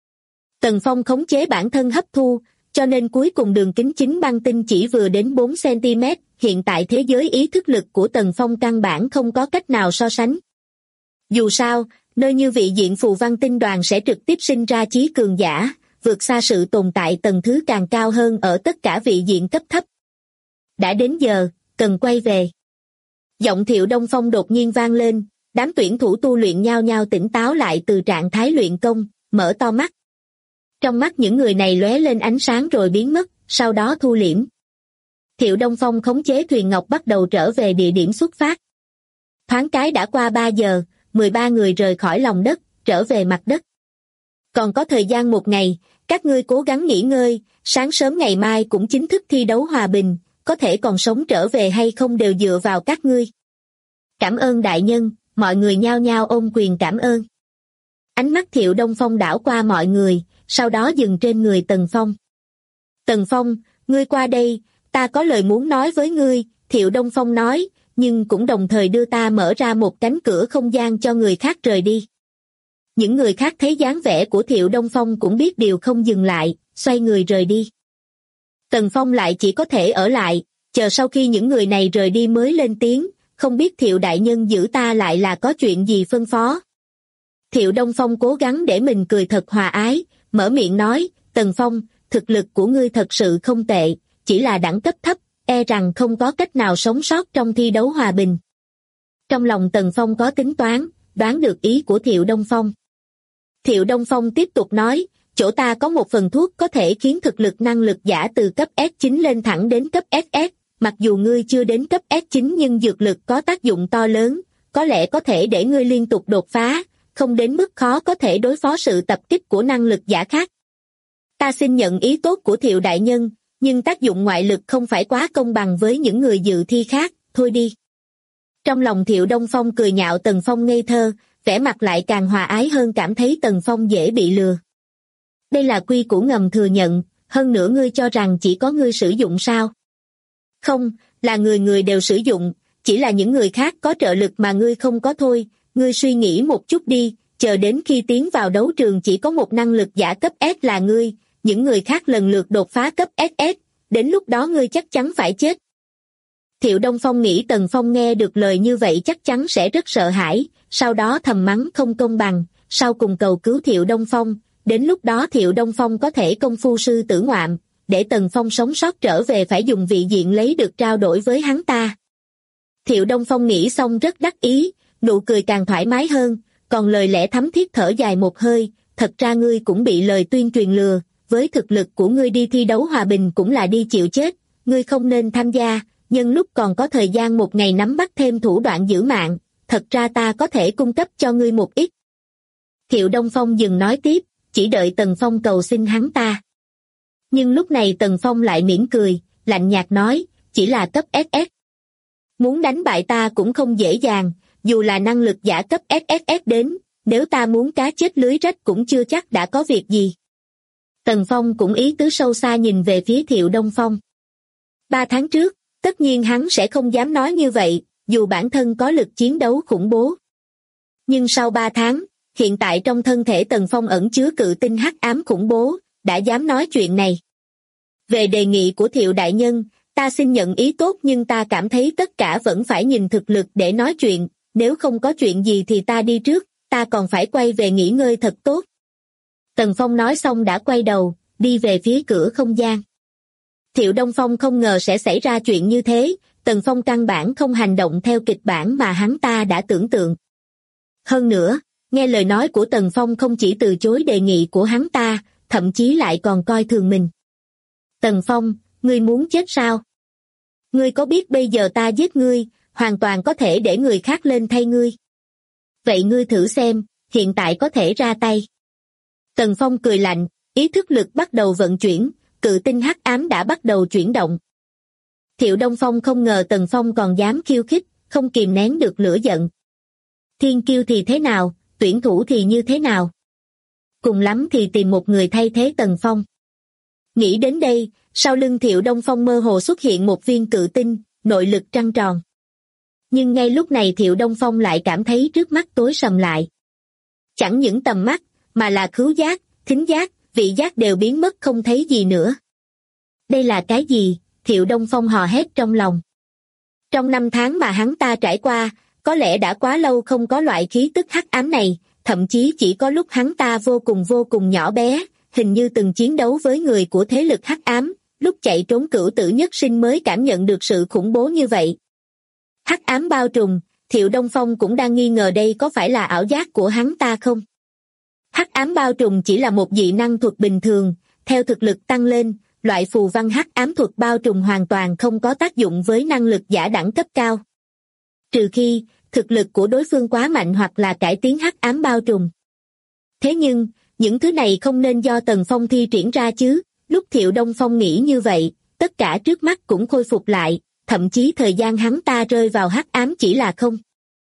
Tần Phong khống chế bản thân hấp thu, cho nên cuối cùng đường kính chính băng tinh chỉ vừa đến 4 cm, hiện tại thế giới ý thức lực của Tần Phong căn bản không có cách nào so sánh. Dù sao, nơi như vị diện phù văn tinh đoàn sẽ trực tiếp sinh ra chí cường giả, vượt xa sự tồn tại tầng thứ càng cao hơn ở tất cả vị diện cấp thấp. Đã đến giờ, cần quay về. Giọng Thiệu Đông Phong đột nhiên vang lên, đám tuyển thủ tu luyện nhao nhao tỉnh táo lại từ trạng thái luyện công, mở to mắt. Trong mắt những người này lóe lên ánh sáng rồi biến mất, sau đó thu liễm. Thiệu Đông Phong khống chế thuyền ngọc bắt đầu trở về địa điểm xuất phát. Thoáng cái đã qua 3 giờ, 13 người rời khỏi lòng đất, trở về mặt đất. Còn có thời gian 1 ngày, các ngươi cố gắng nghỉ ngơi, sáng sớm ngày mai cũng chính thức thi đấu hòa bình, có thể còn sống trở về hay không đều dựa vào các ngươi. Cảm ơn đại nhân, mọi người nhao nhao ôm quyền cảm ơn. Ánh mắt Thiệu Đông Phong đảo qua mọi người, sau đó dừng trên người Tần Phong. Tần Phong, ngươi qua đây, ta có lời muốn nói với ngươi, Thiệu Đông Phong nói, nhưng cũng đồng thời đưa ta mở ra một cánh cửa không gian cho người khác rời đi. Những người khác thấy dáng vẻ của Thiệu Đông Phong cũng biết điều không dừng lại, xoay người rời đi. Tần Phong lại chỉ có thể ở lại, chờ sau khi những người này rời đi mới lên tiếng, không biết Thiệu đại nhân giữ ta lại là có chuyện gì phân phó. Thiệu Đông Phong cố gắng để mình cười thật hòa ái, mở miệng nói, Tần Phong, thực lực của ngươi thật sự không tệ, chỉ là đẳng cấp thấp, e rằng không có cách nào sống sót trong thi đấu hòa bình. Trong lòng Tần Phong có tính toán, đoán được ý của Thiệu Đông Phong. Thiệu Đông Phong tiếp tục nói, chỗ ta có một phần thuốc có thể khiến thực lực năng lực giả từ cấp S9 lên thẳng đến cấp SS, mặc dù ngươi chưa đến cấp S9 nhưng dược lực có tác dụng to lớn, có lẽ có thể để ngươi liên tục đột phá, không đến mức khó có thể đối phó sự tập kích của năng lực giả khác. Ta xin nhận ý tốt của Thiệu đại nhân, nhưng tác dụng ngoại lực không phải quá công bằng với những người dự thi khác, thôi đi. Trong lòng Thiệu Đông Phong cười nhạo Tần Phong ngây thơ, vẻ mặt lại càng hòa ái hơn, cảm thấy Tần Phong dễ bị lừa. Đây là quy củ ngầm thừa nhận, hơn nữa ngươi cho rằng chỉ có ngươi sử dụng sao? Không, là người người đều sử dụng, chỉ là những người khác có trợ lực mà ngươi không có thôi. Ngươi suy nghĩ một chút đi, chờ đến khi tiến vào đấu trường chỉ có một năng lực giả cấp S là ngươi, những người khác lần lượt đột phá cấp SS, đến lúc đó ngươi chắc chắn phải chết. Thiệu Đông Phong nghĩ Tần Phong nghe được lời như vậy chắc chắn sẽ rất sợ hãi, sau đó thầm mắng không công bằng, sau cùng cầu cứu Thiệu Đông Phong, đến lúc đó Thiệu Đông Phong có thể công phu sư tử ngoạm, để Tần Phong sống sót trở về phải dùng vị diện lấy được trao đổi với hắn ta. Thiệu Đông Phong nghĩ xong rất đắc ý, nụ cười càng thoải mái hơn, còn lời lẽ thấm thiết thở dài một hơi, thật ra ngươi cũng bị lời tuyên truyền lừa, với thực lực của ngươi đi thi đấu hòa bình cũng là đi chịu chết, ngươi không nên tham gia, nhân lúc còn có thời gian một ngày nắm bắt thêm thủ đoạn giữ mạng, thật ra ta có thể cung cấp cho ngươi một ít. Thiệu Đông Phong dừng nói tiếp, chỉ đợi Tần Phong cầu xin hắn ta. Nhưng lúc này Tần Phong lại mỉm cười, lạnh nhạt nói, chỉ là cấp SS. Muốn đánh bại ta cũng không dễ dàng, dù là năng lực giả cấp SSS đến, nếu ta muốn cá chết lưới rách cũng chưa chắc đã có việc gì. Tần Phong cũng ý tứ sâu xa nhìn về phía Thiệu Đông Phong. 3 tháng trước, tất nhiên hắn sẽ không dám nói như vậy, dù bản thân có lực chiến đấu khủng bố. Nhưng sau 3 tháng, hiện tại trong thân thể Tần Phong ẩn chứa cự tinh hắc ám khủng bố, đã dám nói chuyện này. Về đề nghị của Thiệu đại nhân, ta xin nhận ý tốt nhưng ta cảm thấy tất cả vẫn phải nhìn thực lực để nói chuyện, nếu không có chuyện gì thì ta đi trước, ta còn phải quay về nghỉ ngơi thật tốt. Tần Phong nói xong đã quay đầu, đi về phía cửa không gian. Thiệu Đông Phong không ngờ sẽ xảy ra chuyện như thế, Tần Phong căn bản không hành động theo kịch bản mà hắn ta đã tưởng tượng. Hơn nữa, nghe lời nói của Tần Phong không chỉ từ chối đề nghị của hắn ta, thậm chí lại còn coi thường mình. Tần Phong, ngươi muốn chết sao? Ngươi có biết bây giờ ta giết ngươi, hoàn toàn có thể để người khác lên thay ngươi. Vậy ngươi thử xem, hiện tại có thể ra tay. Tần Phong cười lạnh, ý thức lực bắt đầu vận chuyển, cự tinh hắc ám đã bắt đầu chuyển động. Thiệu Đông Phong không ngờ Tần Phong còn dám khiêu khích, không kìm nén được lửa giận. Thiên kiêu thì thế nào, tuyển thủ thì như thế nào? Cùng lắm thì tìm một người thay thế Tần Phong. Nghĩ đến đây, sau lưng Thiệu Đông Phong mơ hồ xuất hiện một viên cự tinh, nội lực trăng tròn. Nhưng ngay lúc này Thiệu Đông Phong lại cảm thấy trước mắt tối sầm lại. Chẳng những tầm mắt, mà là khứu giác, thính giác, vị giác đều biến mất không thấy gì nữa. Đây là cái gì? Thiệu Đông Phong hò hét trong lòng. Trong 5 tháng mà hắn ta trải qua, có lẽ đã quá lâu không có loại khí tức hắc ám này, thậm chí chỉ có lúc hắn ta vô cùng nhỏ bé, hình như từng chiến đấu với người của thế lực hắc ám, lúc chạy trốn cửu tử nhất sinh mới cảm nhận được sự khủng bố như vậy. Hắc ám bao trùm, Thiệu Đông Phong cũng đang nghi ngờ đây có phải là ảo giác của hắn ta không? Hắc ám bao trùm chỉ là một dị năng thuật bình thường, theo thực lực tăng lên, loại phù văn hắc ám thuật bao trùm hoàn toàn không có tác dụng với năng lực giả đẳng cấp cao. Trừ khi, thực lực của đối phương quá mạnh hoặc là cải tiến hắc ám bao trùm. Thế nhưng, những thứ này không nên do Tần Phong thi triển ra chứ, lúc Thiệu Đông Phong nghĩ như vậy, tất cả trước mắt cũng khôi phục lại, thậm chí thời gian hắn ta rơi vào hắc ám chỉ là không.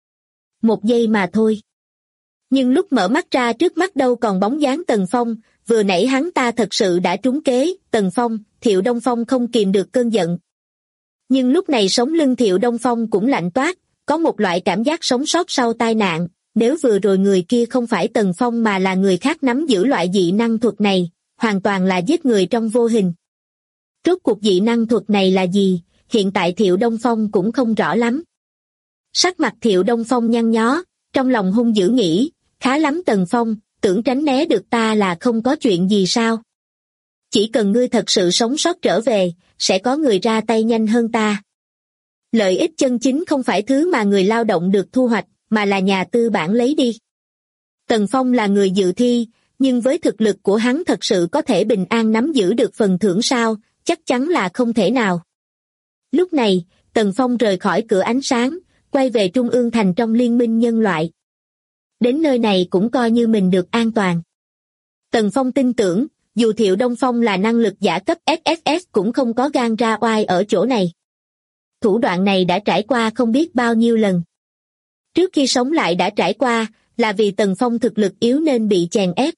1 giây mà thôi. Nhưng lúc mở mắt ra trước mắt đâu còn bóng dáng Tần Phong, vừa nãy hắn ta thật sự đã trúng kế, Tần Phong, Thiệu Đông Phong không kìm được cơn giận. Nhưng lúc này sống lưng Thiệu Đông Phong cũng lạnh toát, có một loại cảm giác sống sót sau tai nạn, nếu vừa rồi người kia không phải Tần Phong mà là người khác nắm giữ loại dị năng thuật này, hoàn toàn là giết người trong vô hình. Rốt cuộc dị năng thuật này là gì, hiện tại Thiệu Đông Phong cũng không rõ lắm. Sắc mặt Thiệu Đông Phong nhăn nhó, trong lòng hung dữ nghĩ, khá lắm Tần Phong, tưởng tránh né được ta là không có chuyện gì sao? Chỉ cần ngươi thật sự sống sót trở về, sẽ có người ra tay nhanh hơn ta. Lợi ích chân chính không phải thứ mà người lao động được thu hoạch, mà là nhà tư bản lấy đi. Tần Phong là người dự thi, nhưng với thực lực của hắn thật sự có thể bình an nắm giữ được phần thưởng sao, chắc chắn là không thể nào. Lúc này, Tần Phong rời khỏi cửa ánh sáng, quay về Trung ương thành trong Liên minh nhân loại. Đến nơi này cũng coi như mình được an toàn. Tần Phong tin tưởng, dù Thiệu Đông Phong là năng lực giả cấp SSS cũng không có gan ra oai ở chỗ này. Thủ đoạn này đã trải qua không biết bao nhiêu lần. Trước khi sống lại đã trải qua, là vì Tần Phong thực lực yếu nên bị chèn ép.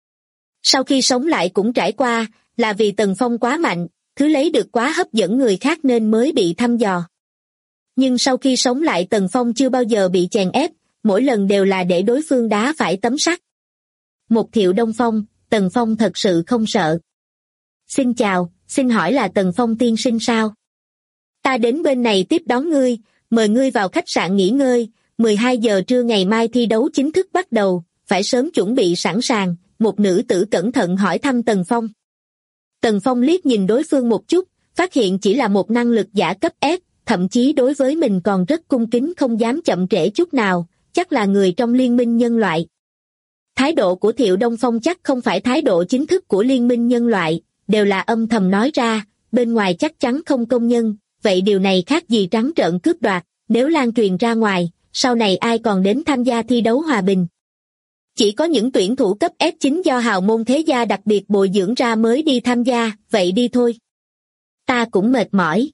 Sau khi sống lại cũng trải qua, là vì Tần Phong quá mạnh, thứ lấy được quá hấp dẫn người khác nên mới bị thăm dò. Nhưng sau khi sống lại Tần Phong chưa bao giờ bị chèn ép, mỗi lần đều là để đối phương đá phải tấm sắt. Một Thiệu Đông Phong, Tần Phong thật sự không sợ. Xin chào, xin hỏi là Tần Phong tiên sinh sao? Ta đến bên này tiếp đón ngươi, mời ngươi vào khách sạn nghỉ ngơi, 12 giờ trưa ngày mai thi đấu chính thức bắt đầu, phải sớm chuẩn bị sẵn sàng, một nữ tử cẩn thận hỏi thăm Tần Phong. Tần Phong liếc nhìn đối phương một chút, phát hiện chỉ là một năng lực giả cấp S, thậm chí đối với mình còn rất cung kính không dám chậm trễ chút nào, chắc là người trong liên minh nhân loại. Thái độ của Thiệu Đông Phong chắc không phải thái độ chính thức của liên minh nhân loại, đều là âm thầm nói ra, bên ngoài chắc chắn không công nhân, vậy điều này khác gì trắng trợn cướp đoạt, nếu lan truyền ra ngoài, sau này ai còn đến tham gia thi đấu hòa bình. Chỉ có những tuyển thủ cấp S9 do hào môn thế gia đặc biệt bồi dưỡng ra mới đi tham gia, vậy đi thôi. Ta cũng mệt mỏi.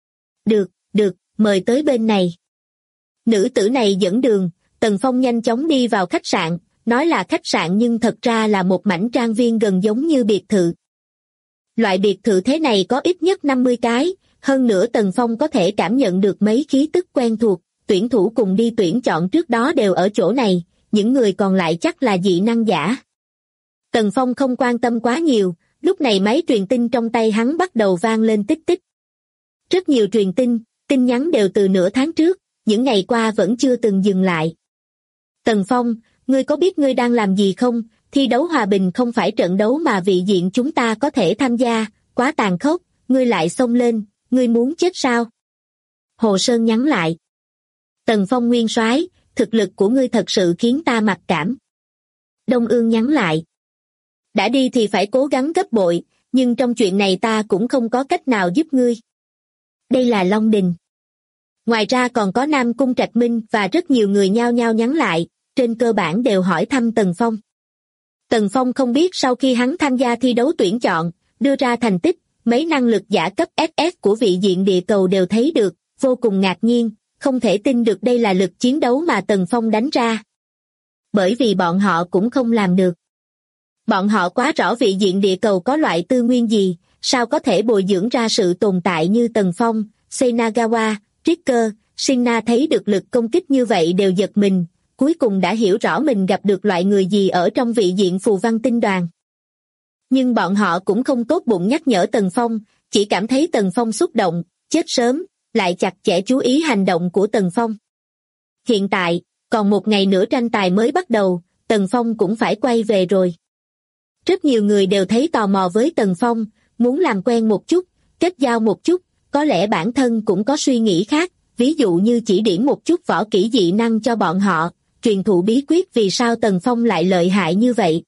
Được, mời tới bên này. Nữ tử này dẫn đường, Tần Phong nhanh chóng đi vào khách sạn, nói là khách sạn nhưng thật ra là một mảnh trang viên gần giống như biệt thự. Loại biệt thự thế này có ít nhất 50 cái, hơn nữa Tần Phong có thể cảm nhận được mấy khí tức quen thuộc, tuyển thủ cùng đi tuyển chọn trước đó đều ở chỗ này, những người còn lại chắc là dị năng giả. Tần Phong không quan tâm quá nhiều, lúc này máy truyền tin trong tay hắn bắt đầu vang lên tích tích. Rất nhiều truyền tin, tin nhắn đều từ nửa tháng trước, những ngày qua vẫn chưa từng dừng lại. Tần Phong, ngươi có biết ngươi đang làm gì không? Thi đấu hòa bình không phải trận đấu mà vị diện chúng ta có thể tham gia, quá tàn khốc, ngươi lại xông lên, ngươi muốn chết sao? Hồ Sơn nhắn lại. Tần Phong nguyên soái, thực lực của ngươi thật sự khiến ta mặc cảm. Đông Ương nhắn lại. Đã đi thì phải cố gắng gấp bội, nhưng trong chuyện này ta cũng không có cách nào giúp ngươi. Đây là Long Đình. Ngoài ra còn có Nam Cung Trạch Minh và rất nhiều người nhao nhao nhắn lại, trên cơ bản đều hỏi thăm Tần Phong. Tần Phong không biết sau khi hắn tham gia thi đấu tuyển chọn, đưa ra thành tích, mấy năng lực giả cấp SS của vị diện địa cầu đều thấy được, vô cùng ngạc nhiên, không thể tin được đây là lực chiến đấu mà Tần Phong đánh ra. Bởi vì bọn họ cũng không làm được. Bọn họ quá rõ vị diện địa cầu có loại tư nguyên gì, sao có thể bồi dưỡng ra sự tồn tại như Tần Phong, Senagawa, Trigger, Shinna thấy được lực công kích như vậy đều giật mình, cuối cùng đã hiểu rõ mình gặp được loại người gì ở trong vị diện phù văn tinh đoàn. Nhưng bọn họ cũng không tốt bụng nhắc nhở Tần Phong, chỉ cảm thấy Tần Phong xúc động, chết sớm, lại chặt chẽ chú ý hành động của Tần Phong. Hiện tại, còn một ngày nữa tranh tài mới bắt đầu, Tần Phong cũng phải quay về rồi. Rất nhiều người đều thấy tò mò với Tần Phong, muốn làm quen một chút, kết giao một chút, có lẽ bản thân cũng có suy nghĩ khác, ví dụ như chỉ điểm một chút võ kỹ dị năng cho bọn họ, truyền thụ bí quyết vì sao Tần Phong lại lợi hại như vậy.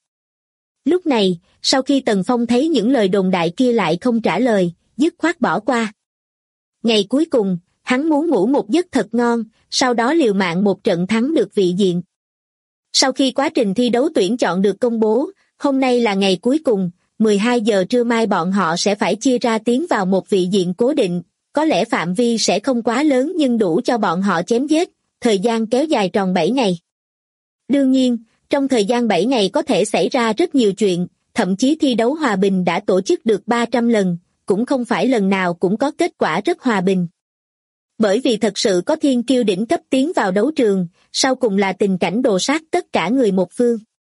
Lúc này, sau khi Tần Phong thấy những lời đồn đại kia lại không trả lời, dứt khoát bỏ qua. Ngày cuối cùng, hắn muốn ngủ một giấc thật ngon, sau đó liều mạng một trận thắng được vị diện. Sau khi quá trình thi đấu tuyển chọn được công bố, hôm nay là ngày cuối cùng, 12 giờ trưa mai bọn họ sẽ phải chia ra tiến vào một vị diện cố định, có lẽ phạm vi sẽ không quá lớn nhưng đủ cho bọn họ chém giết, thời gian kéo dài tròn 7 ngày. Đương nhiên, trong thời gian 7 ngày có thể xảy ra rất nhiều chuyện, thậm chí thi đấu hòa bình đã tổ chức được 300 lần, cũng không phải lần nào cũng có kết quả rất hòa bình. Bởi vì thật sự có thiên kiêu đỉnh cấp tiến vào đấu trường, sau cùng là tình cảnh đồ sát tất cả người một phương.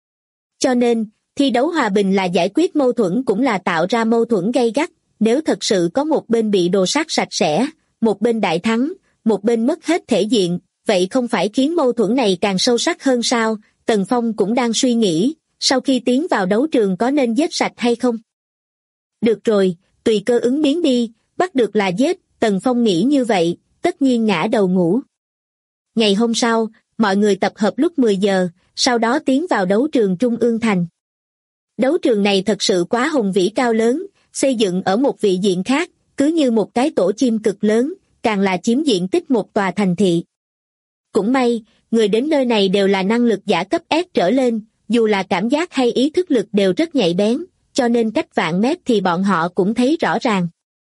Cho nên, thi đấu hòa bình là giải quyết mâu thuẫn cũng là tạo ra mâu thuẫn gay gắt, nếu thật sự có một bên bị đồ sát sạch sẽ, một bên đại thắng, một bên mất hết thể diện, vậy không phải khiến mâu thuẫn này càng sâu sắc hơn sao? Tần Phong cũng đang suy nghĩ, sau khi tiến vào đấu trường có nên giết sạch hay không? Được rồi, tùy cơ ứng biến đi, bắt được là giết, Tần Phong nghĩ như vậy, tất nhiên ngã đầu ngủ. Ngày hôm sau, mọi người tập hợp lúc 10 giờ, sau đó tiến vào đấu trường Trung ương thành. Đấu trường này thật sự quá hùng vĩ cao lớn, xây dựng ở một vị diện khác, cứ như một cái tổ chim cực lớn, càng là chiếm diện tích một tòa thành thị. Cũng may, người đến nơi này đều là năng lực giả cấp S trở lên, dù là cảm giác hay ý thức lực đều rất nhạy bén, cho nên cách vạn mét thì bọn họ cũng thấy rõ ràng.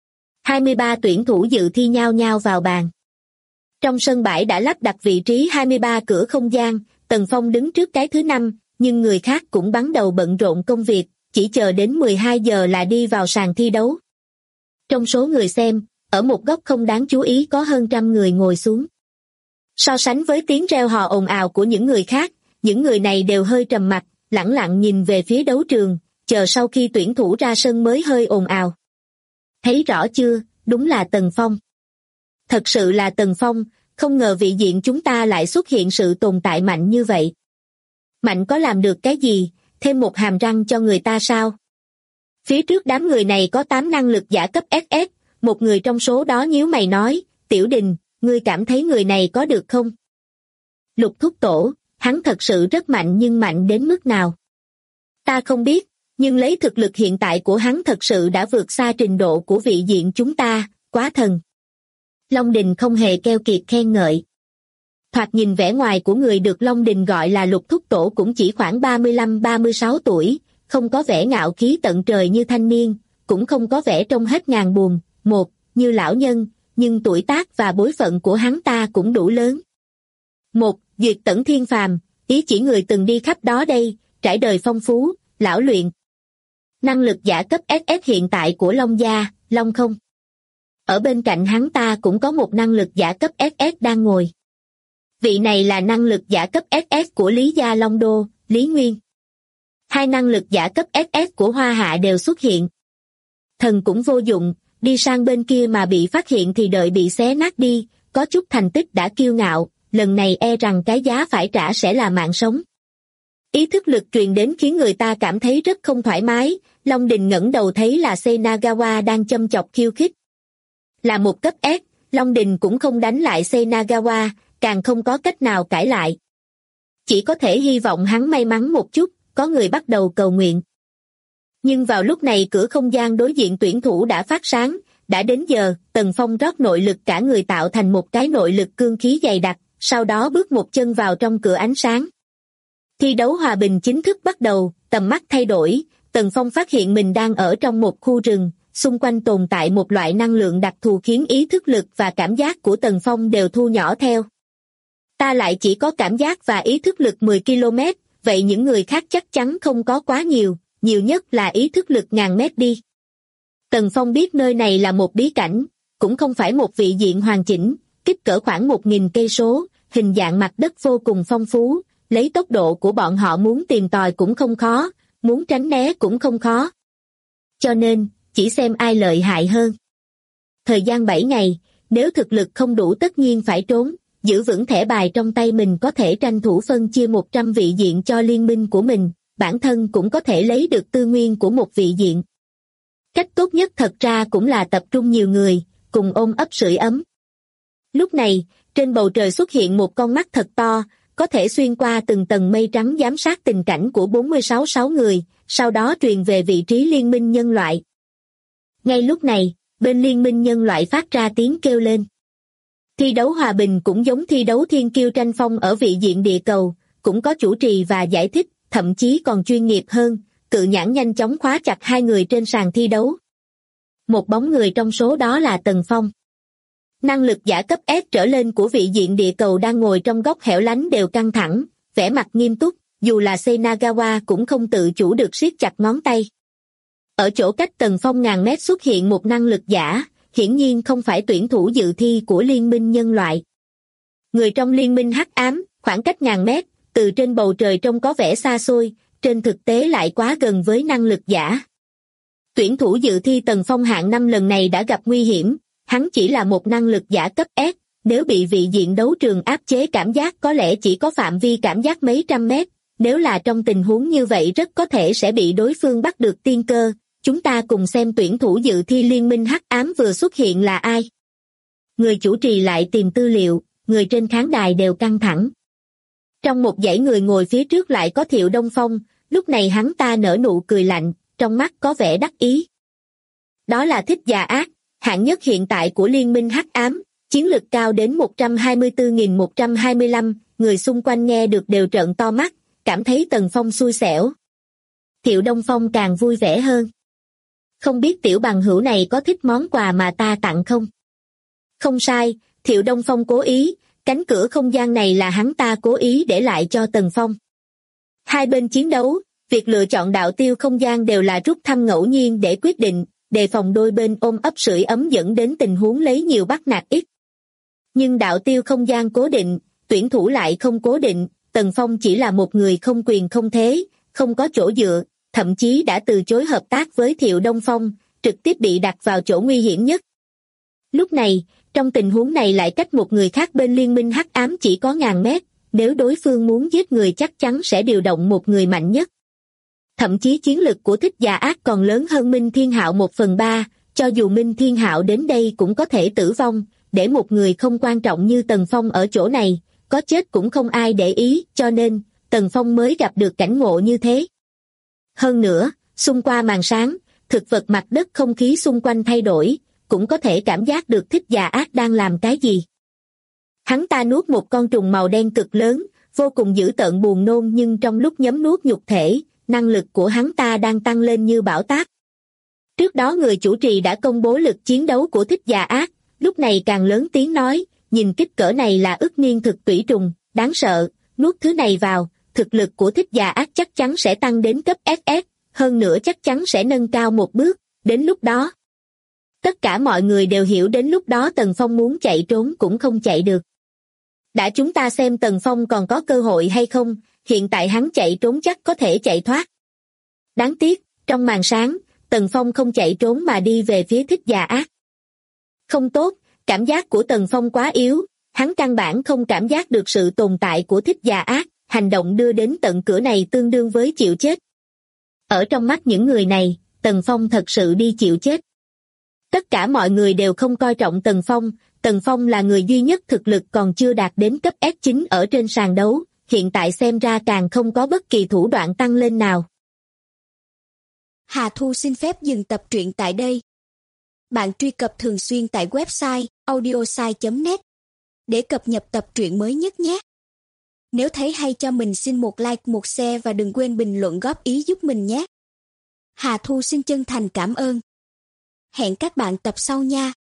23 tuyển thủ dự thi nhao nhao vào bàn. Trong sân bãi đã lắp đặt vị trí 23 cửa không gian, Tần Phong đứng trước cái thứ 5, nhưng người khác cũng bắt đầu bận rộn công việc, chỉ chờ đến 12 giờ là đi vào sàn thi đấu. Trong số người xem, ở một góc không đáng chú ý có hơn 100 người ngồi xuống. So sánh với tiếng reo hò ồn ào của những người khác, những người này đều hơi trầm mặc, lẳng lặng nhìn về phía đấu trường, chờ sau khi tuyển thủ ra sân mới hơi ồn ào. Thấy rõ chưa, đúng là Tần Phong. Thật sự là Tần Phong, không ngờ vị diện chúng ta lại xuất hiện sự tồn tại mạnh như vậy. Mạnh có làm được cái gì, thêm một hàm răng cho người ta sao? Phía trước đám người này có 8 năng lực giả cấp SS, một người trong số đó nhíu mày nói, Tiểu Đình, ngươi cảm thấy người này có được không? Lục Thúc Tổ, hắn thật sự rất mạnh nhưng mạnh đến mức nào? Ta không biết, nhưng lấy thực lực hiện tại của hắn thật sự đã vượt xa trình độ của vị diện chúng ta, quá thần. Long Đình không hề keo kiệt khen ngợi. Thoạt nhìn vẻ ngoài của người được Long Đình gọi là Lục Thúc Tổ cũng chỉ khoảng 35-36 tuổi, không có vẻ ngạo khí tận trời như thanh niên, cũng không có vẻ trông hết ngàn buồn, như lão nhân, nhưng tuổi tác và bối phận của hắn ta cũng đủ lớn. Duyệt Tẩn Thiên Phàm, ý chỉ người từng đi khắp đó đây, trải đời phong phú, lão luyện. Năng lực giả cấp SS hiện tại của Long gia, Long không. Ở bên cạnh hắn ta cũng có một năng lực giả cấp SS đang ngồi. Vị này là năng lực giả cấp SS của Lý gia Long Đô, Lý Nguyên. Hai năng lực giả cấp SS của Hoa Hạ đều xuất hiện. Thần cũng vô dụng, đi sang bên kia mà bị phát hiện thì đợi bị xé nát đi, có chút thành tích đã kiêu ngạo, lần này e rằng cái giá phải trả sẽ là mạng sống. Ý thức lực truyền đến khiến người ta cảm thấy rất không thoải mái, Long Đình ngẩng đầu thấy là Senagawa đang châm chọc khiêu khích. Là một cấp S, Long Đình cũng không đánh lại Senagawa, càng không có cách nào cãi lại. Chỉ có thể hy vọng hắn may mắn một chút, có người bắt đầu cầu nguyện. Nhưng vào lúc này cửa không gian đối diện tuyển thủ đã phát sáng, đã đến giờ, Tần Phong rót nội lực cả người tạo thành một cái nội lực cương khí dày đặc, sau đó bước một chân vào trong cửa ánh sáng. Thi đấu hòa bình chính thức bắt đầu, tầm mắt thay đổi, Tần Phong phát hiện mình đang ở trong một khu rừng, xung quanh tồn tại một loại năng lượng đặc thù khiến ý thức lực và cảm giác của Tần Phong đều thu nhỏ theo. Ta lại chỉ có cảm giác và ý thức lực 10 km, vậy những người khác chắc chắn không có quá nhiều, nhiều nhất là ý thức lực ngàn mét đi. Tần Phong biết nơi này là một bí cảnh, cũng không phải một vị diện hoàn chỉnh, kích cỡ khoảng 1.000 cây số, hình dạng mặt đất vô cùng phong phú, lấy tốc độ của bọn họ muốn tìm tòi cũng không khó, muốn tránh né cũng không khó. Cho nên, chỉ xem ai lợi hại hơn. Thời gian 7 ngày, nếu thực lực không đủ tất nhiên phải trốn, giữ vững thẻ bài trong tay mình có thể tranh thủ phân chia 100 vị diện cho liên minh của mình, bản thân cũng có thể lấy được tư nguyên của một vị diện. Cách tốt nhất thật ra cũng là tập trung nhiều người, cùng ôm ấp sưởi ấm. Lúc này, trên bầu trời xuất hiện một con mắt thật to, có thể xuyên qua từng tầng mây trắng giám sát tình cảnh của 46 người, sau đó truyền về vị trí liên minh nhân loại. Ngay lúc này, bên liên minh nhân loại phát ra tiếng kêu lên. Thi đấu hòa bình cũng giống thi đấu thiên kiêu tranh phong ở vị diện địa cầu, cũng có chủ trì và giải thích, thậm chí còn chuyên nghiệp hơn, cự nhãn nhanh chóng khóa chặt hai người trên sàn thi đấu. Một bóng người trong số đó là Tần Phong. Năng lực giả cấp S trở lên của vị diện địa cầu đang ngồi trong góc hẻo lánh đều căng thẳng, vẻ mặt nghiêm túc, dù là Senagawa cũng không tự chủ được siết chặt ngón tay. Ở chỗ cách Tần Phong ngàn mét xuất hiện một năng lực giả, hiển nhiên không phải tuyển thủ dự thi của liên minh nhân loại. Người trong liên minh hắc ám, khoảng cách ngàn mét, từ trên bầu trời trông có vẻ xa xôi, trên thực tế lại quá gần với năng lực giả. Tuyển thủ dự thi Tần Phong hạng 5 lần này đã gặp nguy hiểm, hắn chỉ là một năng lực giả cấp S, nếu bị vị diện đấu trường áp chế cảm giác có lẽ chỉ có phạm vi cảm giác mấy trăm mét, nếu là trong tình huống như vậy rất có thể sẽ bị đối phương bắt được tiên cơ, chúng ta cùng xem tuyển thủ dự thi Liên minh Hắc Ám vừa xuất hiện là ai. Người chủ trì lại tìm tư liệu, người trên khán đài đều căng thẳng. Trong một dãy người ngồi phía trước lại có Thiệu Đông Phong, lúc này hắn ta nở nụ cười lạnh, trong mắt có vẻ đắc ý. Đó là Thích Già Ác, hạng nhất hiện tại của Liên minh Hắc Ám, chiến lực cao đến 124.125, người xung quanh nghe được đều trợn to mắt, cảm thấy Tần Phong xui xẻo. Thiệu Đông Phong càng vui vẻ hơn. Không biết tiểu bằng hữu này có thích món quà mà ta tặng không? Không sai, Thiệu Đông Phong cố ý, cánh cửa không gian này là hắn ta cố ý để lại cho Tần Phong. Hai bên chiến đấu, việc lựa chọn đạo tiêu không gian đều là rút thăm ngẫu nhiên để quyết định, đề phòng đôi bên ôm ấp sưởi ấm dẫn đến tình huống lấy nhiều bắt nạt ít. Nhưng đạo tiêu không gian cố định, tuyển thủ lại không cố định, Tần Phong chỉ là một người không quyền không thế, không có chỗ dựa, thậm chí đã từ chối hợp tác với Thiệu Đông Phong, trực tiếp bị đặt vào chỗ nguy hiểm nhất. Lúc này, trong tình huống này lại cách một người khác bên Liên minh Hắc Ám chỉ có ngàn mét, nếu đối phương muốn giết người chắc chắn sẽ điều động một người mạnh nhất. Thậm chí chiến lực của Thích Già Ác còn lớn hơn Minh Thiên Hạo 1/3, cho dù Minh Thiên Hạo đến đây cũng có thể tử vong, để một người không quan trọng như Tần Phong ở chỗ này, có chết cũng không ai để ý, cho nên, Tần Phong mới gặp được cảnh ngộ như thế. Hơn nữa, xung qua màn sáng, thực vật mặt đất không khí xung quanh thay đổi, cũng có thể cảm giác được Thích Già Ác đang làm cái gì. Hắn ta nuốt một con trùng màu đen cực lớn, vô cùng dữ tợn buồn nôn nhưng trong lúc nhấm nuốt nhục thể, năng lực của hắn ta đang tăng lên như bão táp. Trước đó người chủ trì đã công bố lực chiến đấu của Thích Già Ác, lúc này càng lớn tiếng nói, nhìn kích cỡ này là ức niên thực tủy trùng, đáng sợ, nuốt thứ này vào, thực lực của Thích Già Ác chắc chắn sẽ tăng đến cấp SS, hơn nữa chắc chắn sẽ nâng cao một bước, đến lúc đó. Tất cả mọi người đều hiểu đến lúc đó Tần Phong muốn chạy trốn cũng không chạy được. Đã chúng ta xem Tần Phong còn có cơ hội hay không, hiện tại hắn chạy trốn chắc có thể chạy thoát. Đáng tiếc, trong màn sáng, Tần Phong không chạy trốn mà đi về phía Thích Già Ác. Không tốt, cảm giác của Tần Phong quá yếu, hắn căn bản không cảm giác được sự tồn tại của Thích Già Ác, hành động đưa đến tận cửa này tương đương với chịu chết. Ở trong mắt những người này, Tần Phong thật sự đi chịu chết. Tất cả mọi người đều không coi trọng Tần Phong là người duy nhất thực lực còn chưa đạt đến cấp S9 ở trên sàn đấu, hiện tại xem ra càng không có bất kỳ thủ đoạn tăng lên nào. Hà Thu xin phép dừng tập truyện tại đây. Bạn truy cập thường xuyên tại website audiosai.net để cập nhật tập truyện mới nhất nhé. Nếu thấy hay cho mình xin một like, một share và đừng quên bình luận góp ý giúp mình nhé. Hà Thu xin chân thành cảm ơn. Hẹn các bạn tập sau nha.